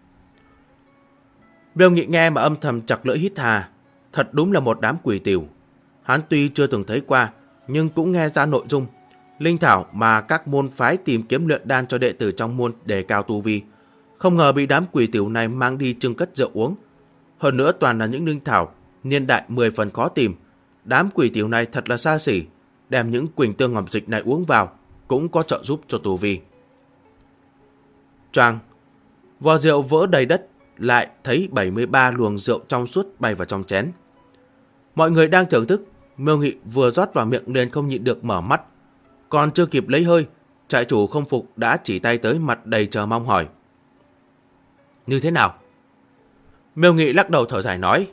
Miêu Nghị nghe mà âm thầm chặt lưỡi hít hà, thật đúng là một đám quỷ tiểu. Hắn tuy chưa từng thấy qua, nhưng cũng nghe ra nội dung linh thảo mà các môn phái tìm kiếm luyện đan cho đệ tử trong môn đề cao tu vi. Không ngờ bị đám quỷ tiểu này mang đi trưng cất rượu uống. Hơn nữa toàn là những linh thảo niên đại 10 phần khó tìm. Đám quỷ tiểu này thật là xa xỉ, đem những quỳnh tương ngọc dịch này uống vào cũng có trợ giúp cho tu vi. Choang, vò rượu vỡ đầy đất, lại thấy 73 luồng rượu trong suốt bay vào trong chén. Mọi người đang thưởng thức, Miêu Nghị vừa rót vào miệng liền không nhịn được mở mắt. Còn chưa kịp lấy hơi, trại chủ không phục đã chỉ tay tới, mặt đầy chờ mong hỏi: Như thế nào? Miêu Nghị lắc đầu thở dài nói: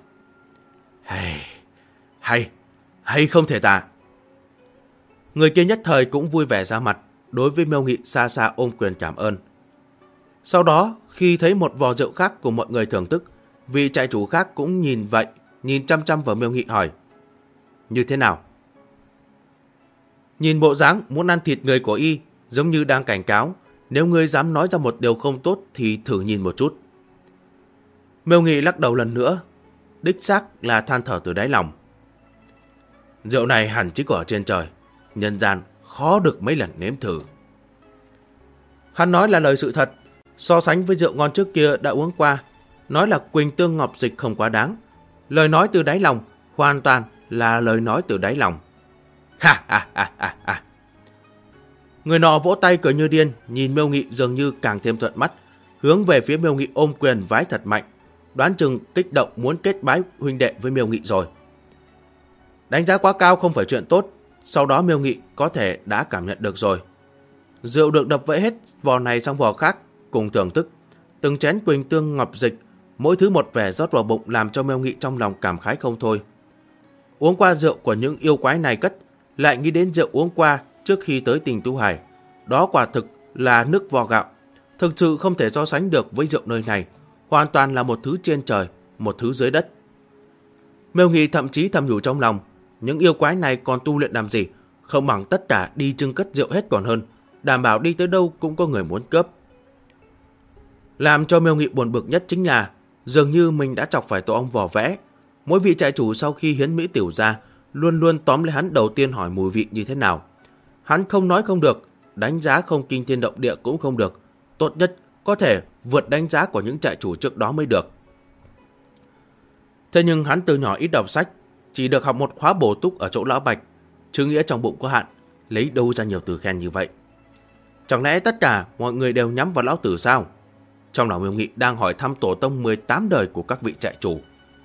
Hay không thể tả. Người kia nhất thời cũng vui vẻ ra mặt, đối với Miêu Nghị xa xa ôm quyền cảm ơn. Sau đó, khi thấy một vò rượu khác của mọi người thưởng thức, vị trại chủ khác cũng nhìn vậy, nhìn chăm chăm vào Miêu Nghị hỏi: Như thế nào? Nhìn bộ dáng muốn ăn thịt người của y, giống như đang cảnh cáo, nếu ngươi dám nói ra một điều không tốt thì thử nhìn một chút. Miêu Nghị lắc đầu lần nữa, đích xác là than thở từ đáy lòng. Rượu này hẳn chỉ có ở trên trời, nhân gian khó được mấy lần nếm thử. Hắn nói là lời sự thật, so sánh với rượu ngon trước kia đã uống qua, nói là quỳnh tương ngọc dịch không quá đáng. Lời nói từ đáy lòng, hoàn toàn là lời nói từ đáy lòng. Ha ha ha ha ha. Người nọ vỗ tay cười như điên, nhìn Miêu Nghị dường như càng thêm thuận mắt, hướng về phía Miêu Nghị ôm quyền vái thật mạnh, đoán chừng kích động muốn kết bái huynh đệ với Miêu Nghị rồi. Đánh giá quá cao không phải chuyện tốt, sau đó Miêu Nghị có thể đã cảm nhận được rồi. Rượu được đập vỡ hết vò này sang vò khác, cùng thưởng thức từng chén quỳnh tương ngọc dịch, mỗi thứ một vẻ rót vào bụng, làm cho Miêu Nghị trong lòng cảm khái không thôi. Uống qua rượu của những yêu quái này cất, lại nghĩ đến rượu uống qua trước khi tới Tinh Tú Hải, đó quả thực là nước vo gạo, thực sự không thể so sánh được với rượu nơi này, hoàn toàn là một thứ trên trời, một thứ dưới đất. Miêu Nghị thậm chí thầm nhủ trong lòng, những yêu quái này còn tu luyện làm gì, không bằng tất cả đi trưng cất rượu hết còn hơn, đảm bảo đi tới đâu cũng có người muốn cướp. Làm cho Miêu Nghị buồn bực nhất chính là dường như mình đã chọc phải tổ ong vỏ vẽ. Mỗi vị trại chủ sau khi hiến mỹ tiểu ra luôn luôn tóm lấy hắn đầu tiên hỏi mùi vị như thế nào. Hắn không nói không được, đánh giá không kinh thiên động địa cũng không được, tốt nhất có thể vượt đánh giá của những trại chủ trước đó mới được. Thế nhưng hắn từ nhỏ ít đọc sách, chỉ được học một khóa bổ túc ở chỗ lão Bạch, chữ nghĩa trong bụng có hạn, lấy đâu ra nhiều từ khen như vậy? Chẳng lẽ tất cả mọi người đều nhắm vào lão tử sao? Trong lòng Miêu Nghị đang hỏi thăm tổ tông 18 đời của các vị trại chủ.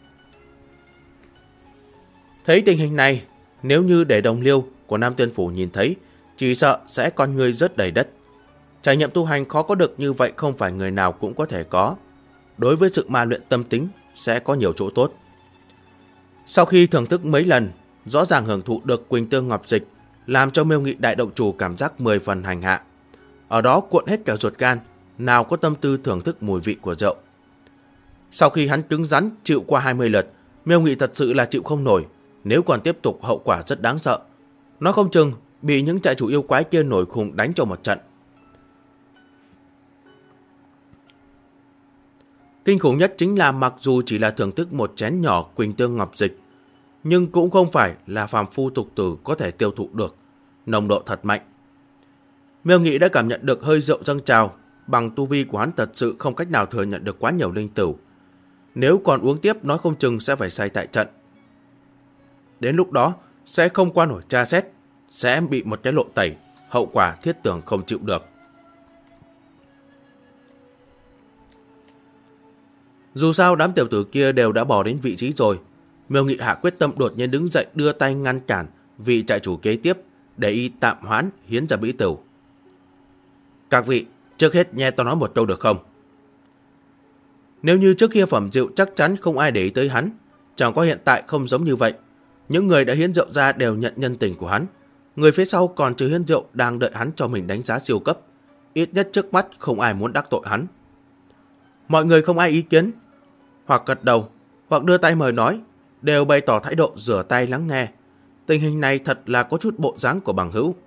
Thấy tình hình này, nếu như để đồng liêu của Nam Tiên Phủ nhìn thấy, chỉ sợ sẽ con người rớt đầy đất. Trải nghiệm tu hành khó có được như vậy không phải người nào cũng có thể có. Đối với sự ma luyện tâm tính sẽ có nhiều chỗ tốt. Sau khi thưởng thức mấy lần, rõ ràng hưởng thụ được Quỳnh Tương Ngọc Dịch, làm cho Miêu Nghị đại động chủ cảm giác 10 phần hành hạ. Ở đó cuộn hết cả ruột gan, nào có tâm tư thưởng thức mùi vị của rượu. Sau khi hắn cứng rắn chịu qua 20 lượt, Miêu Nghị thật sự là chịu không nổi. Nếu còn tiếp tục hậu quả rất đáng sợ. Nó không chừng bị những trại chủ yêu quái kia nổi khùng đánh cho một trận. Kinh khủng nhất chính là mặc dù chỉ là thưởng thức một chén nhỏ Quỳnh Tương Ngọc Dịch, nhưng cũng không phải là phàm phu tục tử có thể tiêu thụ được. Nồng độ thật mạnh. Miêu Nghị đã cảm nhận được hơi rượu dâng trào, bằng tu vi của hắn thật sự không cách nào thừa nhận được quá nhiều linh tửu. Nếu còn uống tiếp nói không chừng sẽ phải say tại trận. Đến lúc đó sẽ không qua nổi tra xét, sẽ bị một cái lộ tẩy, hậu quả thiết tưởng không chịu được. Dù sao đám tiểu tử kia đều đã bỏ đến vị trí rồi. Miêu Nghị hạ quyết tâm đột nhiên đứng dậy đưa tay ngăn cản vị trại chủ kế tiếp để y tạm hoãn hiến ra mỹ tửu. Các vị, trước hết nghe tôi nói một câu được không? Nếu như trước kia phẩm rượu chắc chắn không ai để ý tới hắn, chẳng có hiện tại không giống như vậy. Những người đã hiến rượu ra đều nhận nhân tình của hắn. Người phía sau còn chưa hiến rượu đang đợi hắn cho mình đánh giá siêu cấp. Ít nhất trước mắt không ai muốn đắc tội hắn. Mọi người không ai ý kiến, hoặc gật đầu, hoặc đưa tay mời nói, đều bày tỏ thái độ rửa tay lắng nghe. Tình hình này thật là có chút bộ dáng của bằng hữu.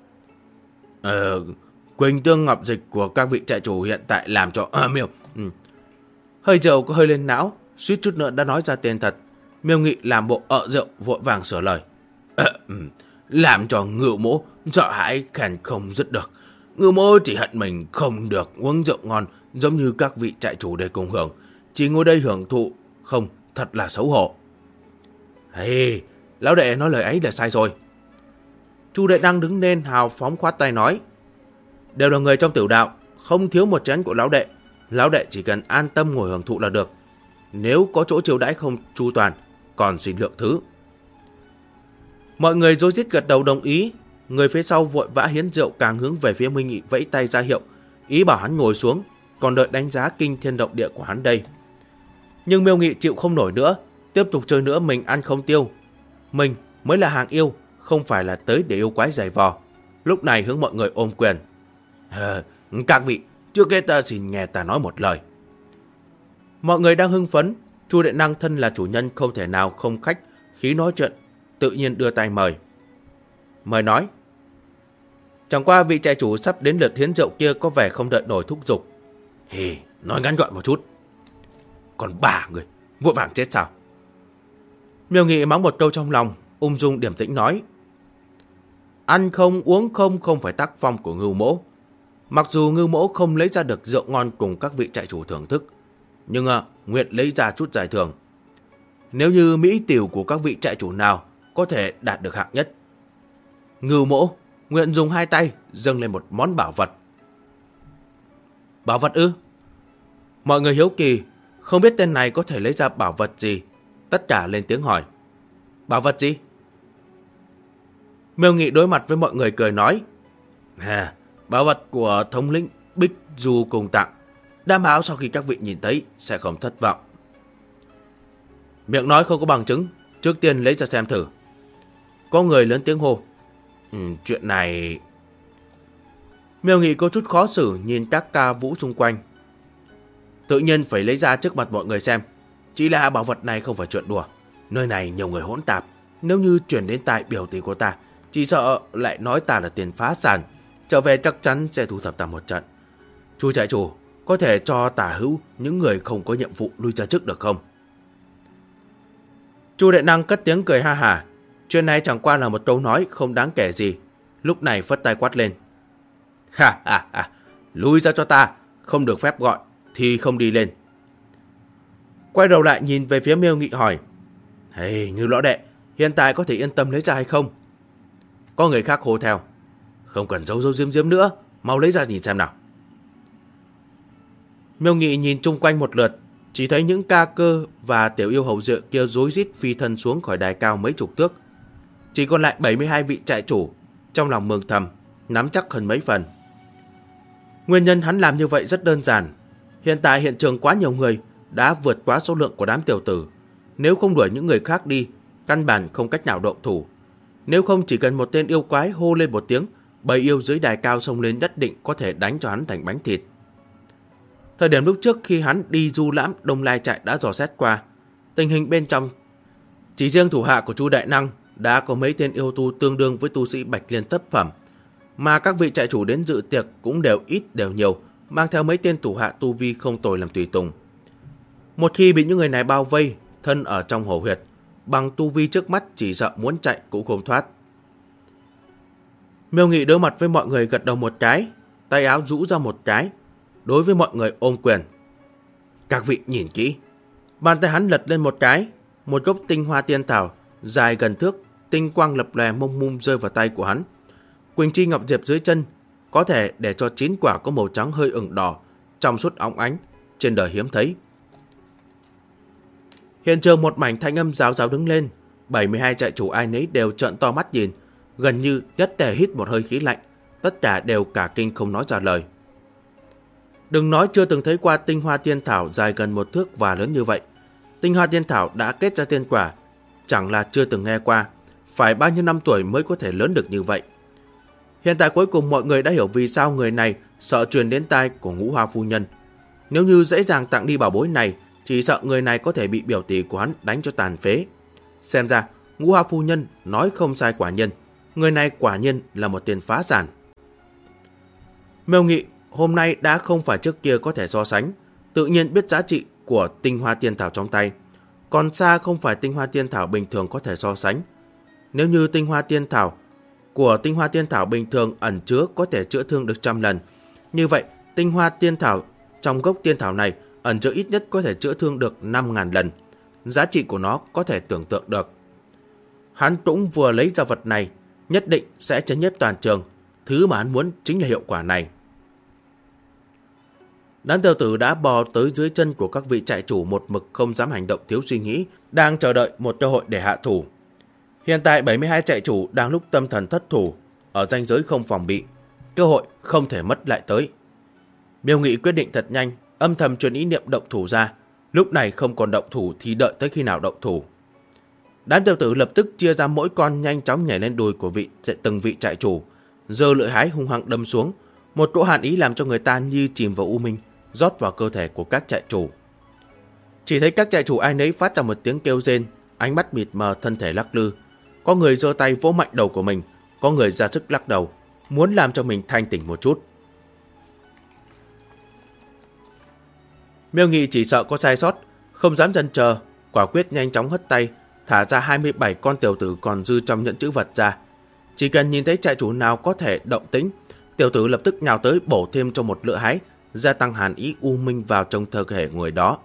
Quỳnh Tương Ngọc Dịch của các vị trại chủ hiện tại làm cho... Hơi rượu có hơi lên não, suýt chút nữa đã nói ra tên thật. Miêu Nghị làm bộ rượu vội vàng sửa lời. Làm cho Ngưu Mỗ sợ hãi khen không dứt được. Ngưu Mỗ chỉ hận mình không được uống rượu ngon giống như các vị trại chủ để cùng hưởng. Chỉ ngồi đây hưởng thụ, không, thật là xấu hổ. Hey, lão đệ nói lời ấy là sai rồi. Chu Đệ Đăng đứng lên hào phóng khoát tay nói. Đều là người trong tiểu đạo, không thiếu một chén của lão đệ. Lão đệ chỉ cần an tâm ngồi hưởng thụ là được. Nếu có chỗ chiêu đãi không chu toàn, còn xin lượng thứ. Mọi người rối rít gật đầu đồng ý. Người phía sau vội vã hiến rượu càng hướng về phía Minh Nghị vẫy tay ra hiệu, ý bảo hắn ngồi xuống, còn đợi đánh giá kinh thiên động địa của hắn đây. Nhưng Miêu Nghị chịu không nổi nữa, tiếp tục chơi nữa mình ăn không tiêu. Mình mới là hàng yêu, không phải là tới để yêu quái giày vò. Lúc này hướng mọi người ôm quyền. Các vị, trước hết ta xin nghe ta nói một lời. Mọi người đang hưng phấn, Chu Đệ Năng thân là chủ nhân không thể nào không khách khí nói chuyện, tự nhiên đưa tay mời. Mời nói. Chẳng qua vị trại chủ sắp đến lượt hiến rượu kia có vẻ không đợi nổi thúc giục. Nói ngắn gọn một chút. Còn 3 người, vội vàng chết sao? Miêu Nghị mắng một câu trong lòng, ung dung điềm tĩnh nói. Ăn không uống không phải tác phong của Ngưu Mỗ. Mặc dù Ngưu Mỗ không lấy ra được rượu ngon cùng các vị trại chủ thưởng thức, nhưng nguyện lấy ra chút giải thưởng. Nếu như mỹ tiểu của các vị trại chủ nào có thể đạt được hạng nhất, Ngưu Mỗ nguyện dùng 2 tay dâng lên một món bảo vật. Bảo vật ư? Mọi người hiếu kỳ, không biết tên này có thể lấy ra bảo vật gì. Tất cả lên tiếng hỏi. Bảo vật gì? Miêu Nghị đối mặt với mọi người cười nói. Bảo vật của thống lĩnh Bích Du cùng tặng. Đảm bảo sau khi các vị nhìn thấy sẽ không thất vọng. Miệng nói không có bằng chứng, trước tiên lấy ra xem thử. Có người lớn tiếng hô. Chuyện này... Miêu Nghị có chút khó xử nhìn các ca vũ xung quanh. Tự nhiên phải lấy ra trước mặt mọi người xem. Chỉ là bảo vật này không phải chuyện đùa. Nơi này nhiều người hỗn tạp. Nếu như chuyển đến tai biểu tỷ của ta, chỉ sợ lại nói ta là tiền phá sản. Trở về chắc chắn sẽ thu thập ta một trận. Chu trại chủ, có thể cho tả hữu những người không có nhiệm vụ lui ra trước được không? Chu Đệ Năng cất tiếng cười ha hả. Chuyện này chẳng qua là một câu nói không đáng kể gì. Lúc này phất tay quát lên. Lui ra cho ta, không được phép gọi thì không đi lên. Quay đầu lại nhìn về phía Miêu Nghị hỏi: Hey, Ngưu lão đệ, hiện tại có thể yên tâm lấy ra hay không? Có người khác hô theo: Không cần giấu giấu diếm diếm nữa, mau lấy ra nhìn xem nào. Miêu Nghị nhìn chung quanh một lượt, chỉ thấy những ca cơ và tiểu yêu hầu rượu kia rối rít phi thân xuống khỏi đài cao mấy chục thước. Chỉ còn lại 72 vị trại chủ, trong lòng mừng thầm, nắm chắc hơn mấy phần. Nguyên nhân hắn làm như vậy rất đơn giản. Hiện tại hiện trường quá nhiều người, đã vượt quá số lượng của đám tiểu tử. Nếu không đuổi những người khác đi, căn bản không cách nào động thủ. Nếu không chỉ cần một tên yêu quái hô lên một tiếng, bầy yêu dưới đài cao xông lên nhất định có thể đánh cho hắn thành bánh thịt. Thời điểm lúc trước khi hắn đi du lãm Đông Lai trại đã dò xét qua tình hình bên trong. Chỉ riêng thủ hạ của Chu Đại Năng đã có mấy tên yêu tu tương đương với tu sĩ Bạch Liên thất phẩm, mà các vị trại chủ đến dự tiệc cũng đều ít đều nhiều, mang theo mấy tên thủ hạ tu vi không tồi làm tùy tùng. Một khi bị những người này bao vây, thân ở trong hổ huyệt, bằng tu vi trước mắt chỉ sợ muốn chạy cũng không thoát. Miêu Nghị đối mặt với mọi người gật đầu một cái, tay áo rũ ra một cái, đối với mọi người ôm quyền: Các vị nhìn kỹ. Bàn tay hắn lật lên một cái, một gốc tinh hoa tiên thảo dài gần thước, tinh quang lập lòe mông mum rơi vào tay của hắn. Quỳnh chi ngọc diệp dưới chân có thể để cho 9 quả có màu trắng hơi ửng đỏ, trong suốt óng ánh, trên đời hiếm thấy. Hiện trường một mảnh thanh âm ráo ráo đứng lên, 72 trại chủ ai nấy đều trợn to mắt nhìn, gần như nhất tề hít một hơi khí lạnh, tất cả đều cả kinh không nói ra lời. Đừng nói chưa từng thấy qua tinh hoa tiên thảo dài gần 1 thước và lớn như vậy. Tinh hoa tiên thảo đã kết ra tiên quả, chẳng là chưa từng nghe qua, phải bao nhiêu năm tuổi mới có thể lớn được như vậy. Hiện tại cuối cùng mọi người đã hiểu vì sao người này sợ truyền đến tai của Ngũ Hoa phu nhân. Nếu như dễ dàng tặng đi bảo bối này, chỉ sợ người này có thể bị biểu tỷ của hắn đánh cho tàn phế. Xem ra Ngũ Hoa phu nhân nói không sai quả nhân, người này quả nhiên là một tên phá giàn. Miêu Nghị hôm nay đã không phải trước kia có thể so sánh, tự nhiên biết giá trị của tinh hoa tiên thảo trong tay, còn xa không phải tinh hoa tiên thảo bình thường có thể so sánh. Nếu như tinh hoa tiên thảo bình thường ẩn chứa có thể chữa thương được 100 lần, như vậy tinh hoa tiên thảo trong gốc tiên thảo này ẩn chứa ít nhất có thể chữa thương được 5.000 lần. Giá trị của nó có thể tưởng tượng được. Hắn cũng vừa lấy ra vật này, nhất định sẽ chấn nhiếp toàn trường. Thứ mà hắn muốn chính là hiệu quả này. Đám tiểu tử đã bò tới dưới chân của các vị trại chủ một mực không dám hành động thiếu suy nghĩ, đang chờ đợi một cơ hội để hạ thủ. Hiện tại 72 trại chủ đang lúc tâm thần thất thủ, ở ranh giới không phòng bị, cơ hội không thể mất lại tới. Miêu Nghị quyết định thật nhanh, âm thầm truyền ý niệm động thủ ra. Lúc này không còn động thủ thì đợi tới khi nào động thủ. Đám tiểu tử lập tức chia ra mỗi con nhanh chóng nhảy lên đùi của từng vị trại chủ, giơ lưỡi hái hung hăng đâm xuống. Một cỗ hàn ý làm cho người ta như chìm vào u minh, rót vào cơ thể của các trại chủ. Chỉ thấy các trại chủ ai nấy phát ra một tiếng kêu rên, ánh mắt mịt mờ, thân thể lắc lư. Có người giơ tay vỗ mạnh đầu của mình, có người ra sức lắc đầu, muốn làm cho mình thanh tỉnh một chút. Miêu Nghị chỉ sợ có sai sót, không dám chần chờ, quả quyết nhanh chóng hất tay, thả ra 27 con tiểu tử còn dư trong nhẫn chữ vật ra. Chỉ cần nhìn thấy trại chủ nào có thể động tĩnh, tiểu tử lập tức nhào tới bổ thêm cho một lưỡi hái, gia tăng hàn ý u minh vào trong cơ thể người đó.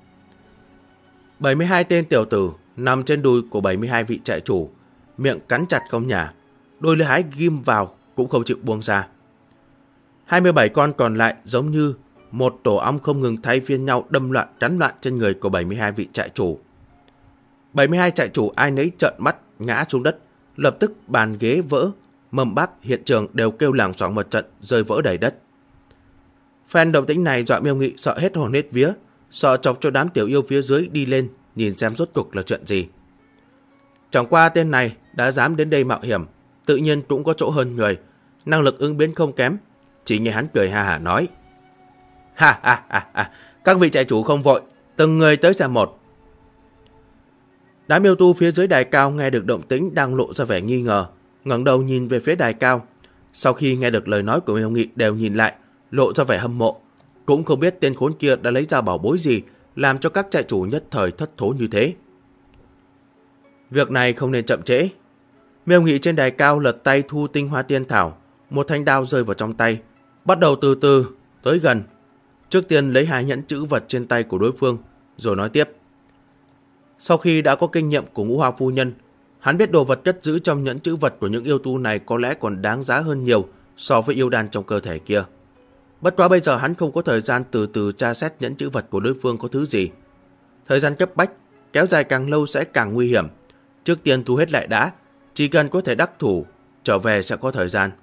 72 tên tiểu tử nằm trên đùi của 72 vị trại chủ, miệng cắn chặt không nhả, đôi lưỡi hái ghim vào cũng không chịu buông ra. 27 con còn lại giống như một tổ ong không ngừng thay phiên nhau đâm loạn cắn loạn trên người của 72 vị trại chủ. 72 trại chủ ai nấy trợn mắt ngã xuống đất, lập tức bàn ghế vỡ, mâm bát hiện trường đều kêu lảng xoảng một trận, rơi vỡ đầy đất. Phen động tĩnh này dọa Miêu Nghị sợ hết hồn hết vía, sợ chọc cho đám tiểu yêu phía dưới đi lên nhìn xem rốt cục là chuyện gì. Chẳng qua tên này đã dám đến đây mạo hiểm, tự nhiên cũng có chỗ hơn người, năng lực ứng biến không kém. Chỉ nghe hắn cười ha hả nói: Ha ha ha ha, các vị trại chủ không vội, từng người tới xem một. Đám yêu tu phía dưới đài cao nghe được động tĩnh đang lộ ra vẻ nghi ngờ, ngẩng đầu nhìn về phía đài cao. Sau khi nghe được lời nói của Miêu Nghị đều nhìn lại, lộ ra vẻ hâm mộ. Cũng không biết tên khốn kia đã lấy ra bảo bối gì, làm cho các trại chủ nhất thời thất thố như thế. Việc này không nên chậm trễ. Miêu Nghị trên đài cao lật tay thu tinh hoa tiên thảo, một thanh đao rơi vào trong tay, bắt đầu từ từ tới gần. Trước tiên lấy 2 nhẫn chữ vật trên tay của đối phương, rồi nói tiếp. Sau khi đã có kinh nghiệm của Ngũ Hoa phu nhân, hắn biết đồ vật cất giữ trong nhẫn chữ vật của những yêu tu này có lẽ còn đáng giá hơn nhiều so với yêu đan trong cơ thể kia. Bất quá bây giờ hắn không có thời gian từ từ tra xét nhẫn chữ vật của đối phương có thứ gì. Thời gian cấp bách, kéo dài càng lâu sẽ càng nguy hiểm. Trước tiên thu hết lại đã, chỉ cần có thể đắc thủ, trở về sẽ có thời gian.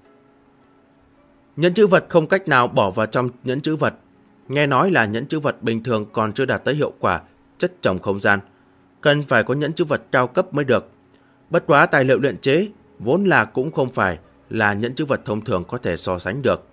Nhẫn chữ vật không cách nào bỏ vào trong nhẫn chữ vật. Nghe nói là nhẫn chữ vật bình thường còn chưa đạt tới hiệu quả chất trồng không gian. Cần phải có nhẫn chữ vật cao cấp mới được. Bất quá tài liệu luyện chế vốn là cũng không phải là nhẫn chữ vật thông thường có thể so sánh được.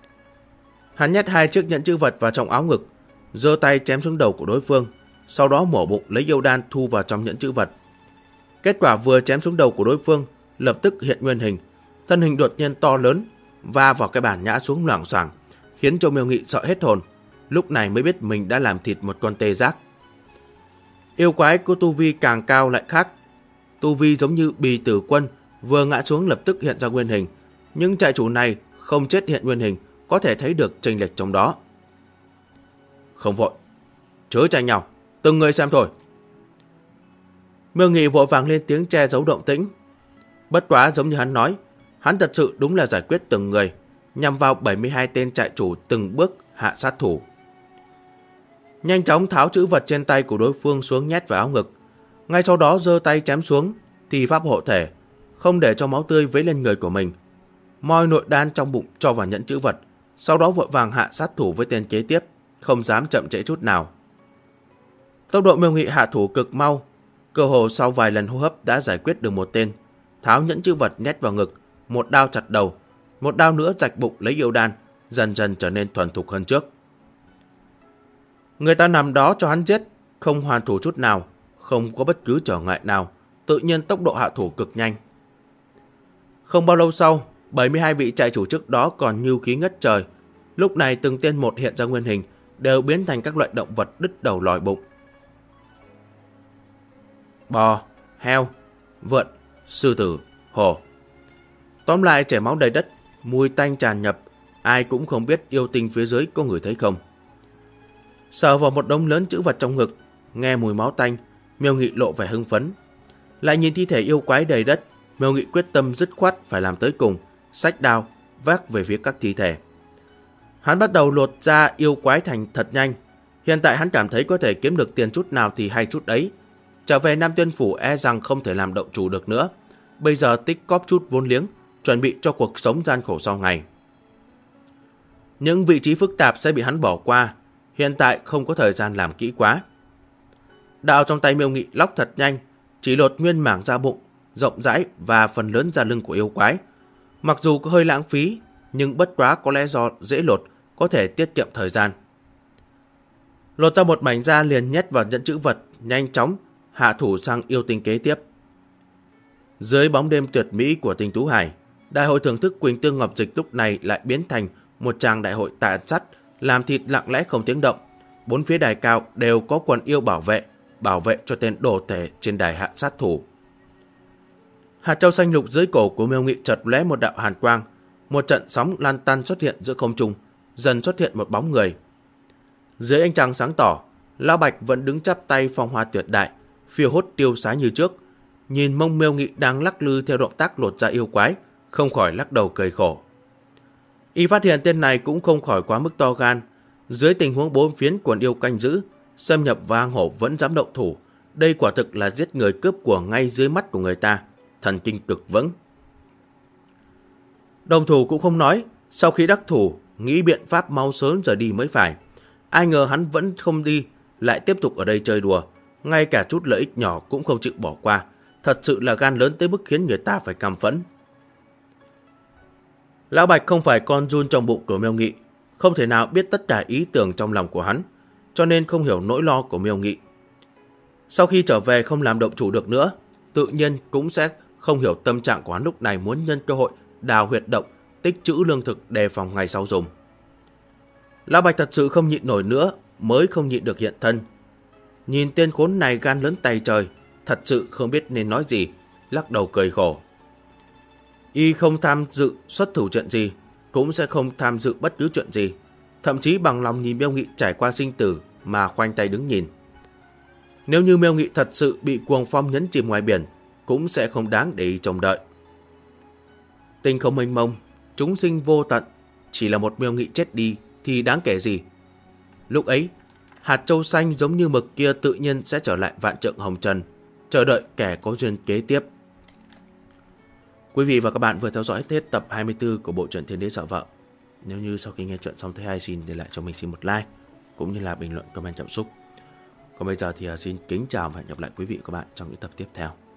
Hắn nhét 2 chiếc nhẫn chữ vật vào trong áo ngực, giơ tay chém xuống đầu của đối phương, sau đó mổ bụng lấy yêu đan thu vào trong nhẫn chữ vật. Kết quả vừa chém xuống đầu của đối phương, lập tức hiện nguyên hình, thân hình đột nhiên to lớn, va vào cái bàn ngã xuống loảng xoảng, khiến cho Miêu Nghị sợ hết hồn. Lúc này mới biết mình đã làm thịt một con tê giác. Yêu quái có tu vi càng cao lại khác. Tu vi giống như Bì Tử Quân, vừa ngã xuống lập tức hiện ra nguyên hình, nhưng trại chủ này không chết hiện nguyên hình, có thể thấy được chênh lệch trong đó. Không vội, chớ tranh nhau, từng người xem thôi. Miêu Nghị vội vàng lên tiếng che giấu động tĩnh. Bất quá giống như hắn nói, hắn thật sự đúng là giải quyết từng người, nhằm vào 72 tên trại chủ từng bước hạ sát thủ. Nhanh chóng tháo chữ vật trên tay của đối phương xuống nhét vào áo ngực, ngay sau đó giơ tay chém xuống, thi pháp hộ thể, không để cho máu tươi vấy lên người của mình. Moi nội đan trong bụng cho vào nhẫn chữ vật, sau đó vội vàng hạ sát thủ với tên kế tiếp, không dám chậm trễ chút nào. Tốc độ Miêu Nghị hạ thủ cực mau, cơ hồ sau vài lần hô hấp đã giải quyết được một tên, tháo nhẫn chữ vật nhét vào ngực, một đao chặt đầu, một đao nữa rạch bụng lấy yêu đan, dần dần trở nên thuần thục hơn trước. Người ta nằm đó cho hắn giết, không hoàn thủ chút nào, không có bất cứ trở ngại nào, tự nhiên tốc độ hạ thủ cực nhanh. Không bao lâu sau, 72 vị trại chủ trước đó còn nhu khí ngất trời, lúc này từng tên một hiện ra nguyên hình, đều biến thành các loại động vật đứt đầu lòi bụng. Bò, heo, vượn, sư tử, hổ. Tóm lại chảy máu đầy đất, mùi tanh tràn nhập, ai cũng không biết yêu tinh phía dưới có người thấy không. Sờ vào một đống lớn chữ vật trong ngực, nghe mùi máu tanh, Miêu Nghị lộ vẻ hưng phấn. Lại nhìn thi thể yêu quái đầy đất, Miêu Nghị quyết tâm dứt khoát phải làm tới cùng, xách đao, vác về phía các thi thể. Hắn bắt đầu lột ra yêu quái thành thật nhanh. Hiện tại hắn cảm thấy có thể kiếm được tiền chút nào thì hay chút ấy. Trở về Nam Tuyên Phủ e rằng không thể làm động chủ được nữa. Bây giờ tích cóp chút vốn liếng, chuẩn bị cho cuộc sống gian khổ sau ngày. Những vị trí phức tạp sẽ bị hắn bỏ qua, hiện tại không có thời gian làm kỹ quá. Đao trong tay Miêu Nghị lóc thật nhanh, chỉ lột nguyên mảng da bụng, rộng rãi và phần lớn da lưng của yêu quái. Mặc dù có hơi lãng phí, nhưng bất quá có lẽ do dễ lột, có thể tiết kiệm thời gian. Lột ra một mảnh da liền nhét vào nhẫn chữ vật, nhanh chóng hạ thủ sang yêu tinh kế tiếp. Dưới bóng đêm tuyệt mỹ của Tinh Tú Hải, đại hội thưởng thức Quỳnh Tương Ngọc Dịch lúc này lại biến thành một tràng đại hội tàn sát, làm thịt lặng lẽ không tiếng động. Bốn phía đài cao đều có quần yêu bảo vệ cho tên đồ tể trên đài hạ sát thủ. Hạt châu xanh lục dưới cổ của Miêu Nghị chợt lóe một đạo hàn quang, một trận sóng lan tan xuất hiện giữa không trung, dần xuất hiện một bóng người. Dưới ánh trăng sáng tỏ, Lão Bạch vẫn đứng chắp tay phong hoa tuyệt đại, phiêu hốt tiêu sái như trước, nhìn mông Miêu Nghị đang lắc lư theo động tác lột ra yêu quái, không khỏi lắc đầu cười khổ. Y phát hiện tên này cũng không khỏi quá mức to gan, dưới tình huống bốn phiến quần yêu canh giữ, xâm nhập vào hang hổ vẫn dám động thủ, đây quả thực là giết người cướp của ngay dưới mắt của người ta, thần kinh cực vững. Đồng thủ cũng không nói, sau khi đắc thủ, nghĩ biện pháp mau sớm rời đi mới phải. Ai ngờ hắn vẫn không đi, lại tiếp tục ở đây chơi đùa, ngay cả chút lợi ích nhỏ cũng không chịu bỏ qua, thật sự là gan lớn tới mức khiến người ta phải căm phẫn. Lão Bạch không phải con giun trong bụng của Miêu Nghị, không thể nào biết tất cả ý tưởng trong lòng của hắn, cho nên không hiểu nỗi lo của Miêu Nghị. Sau khi trở về không làm động chủ được nữa, tự nhiên cũng sẽ không hiểu tâm trạng của hắn lúc này, muốn nhân cơ hội đào huyệt động, tích trữ lương thực đề phòng ngày sau dùng. Lão Bạch thật sự không nhịn nổi nữa, mới không nhịn được hiện thân. Nhìn tên khốn này gan lớn tay trời, thật sự không biết nên nói gì, lắc đầu cười khổ. Y không tham dự xuất thủ chuyện gì, cũng sẽ không tham dự bất cứ chuyện gì, thậm chí bằng lòng nhìn Miêu Nghị trải qua sinh tử mà khoanh tay đứng nhìn. Nếu như Miêu Nghị thật sự bị cuồng phong nhấn chìm ngoài biển, cũng sẽ không đáng để ý trông đợi. Tinh không mênh mông, chúng sinh vô tận, chỉ là một Miêu Nghị chết đi thì đáng kể gì. Lúc ấy, hạt châu xanh giống như mực kia tự nhiên sẽ trở lại vạn trượng hồng trần, chờ đợi kẻ có duyên kế tiếp. Quý vị và các bạn vừa theo dõi hết tập 24 của bộ truyện Thiên Đế Sợ Vợ. Nếu như sau khi nghe chuyện xong thấy hay, xin để lại cho mình một like, cũng như là bình luận comment cảm xúc. Còn bây giờ thì xin kính chào và hẹn gặp lại quý vị và các bạn trong những tập tiếp theo.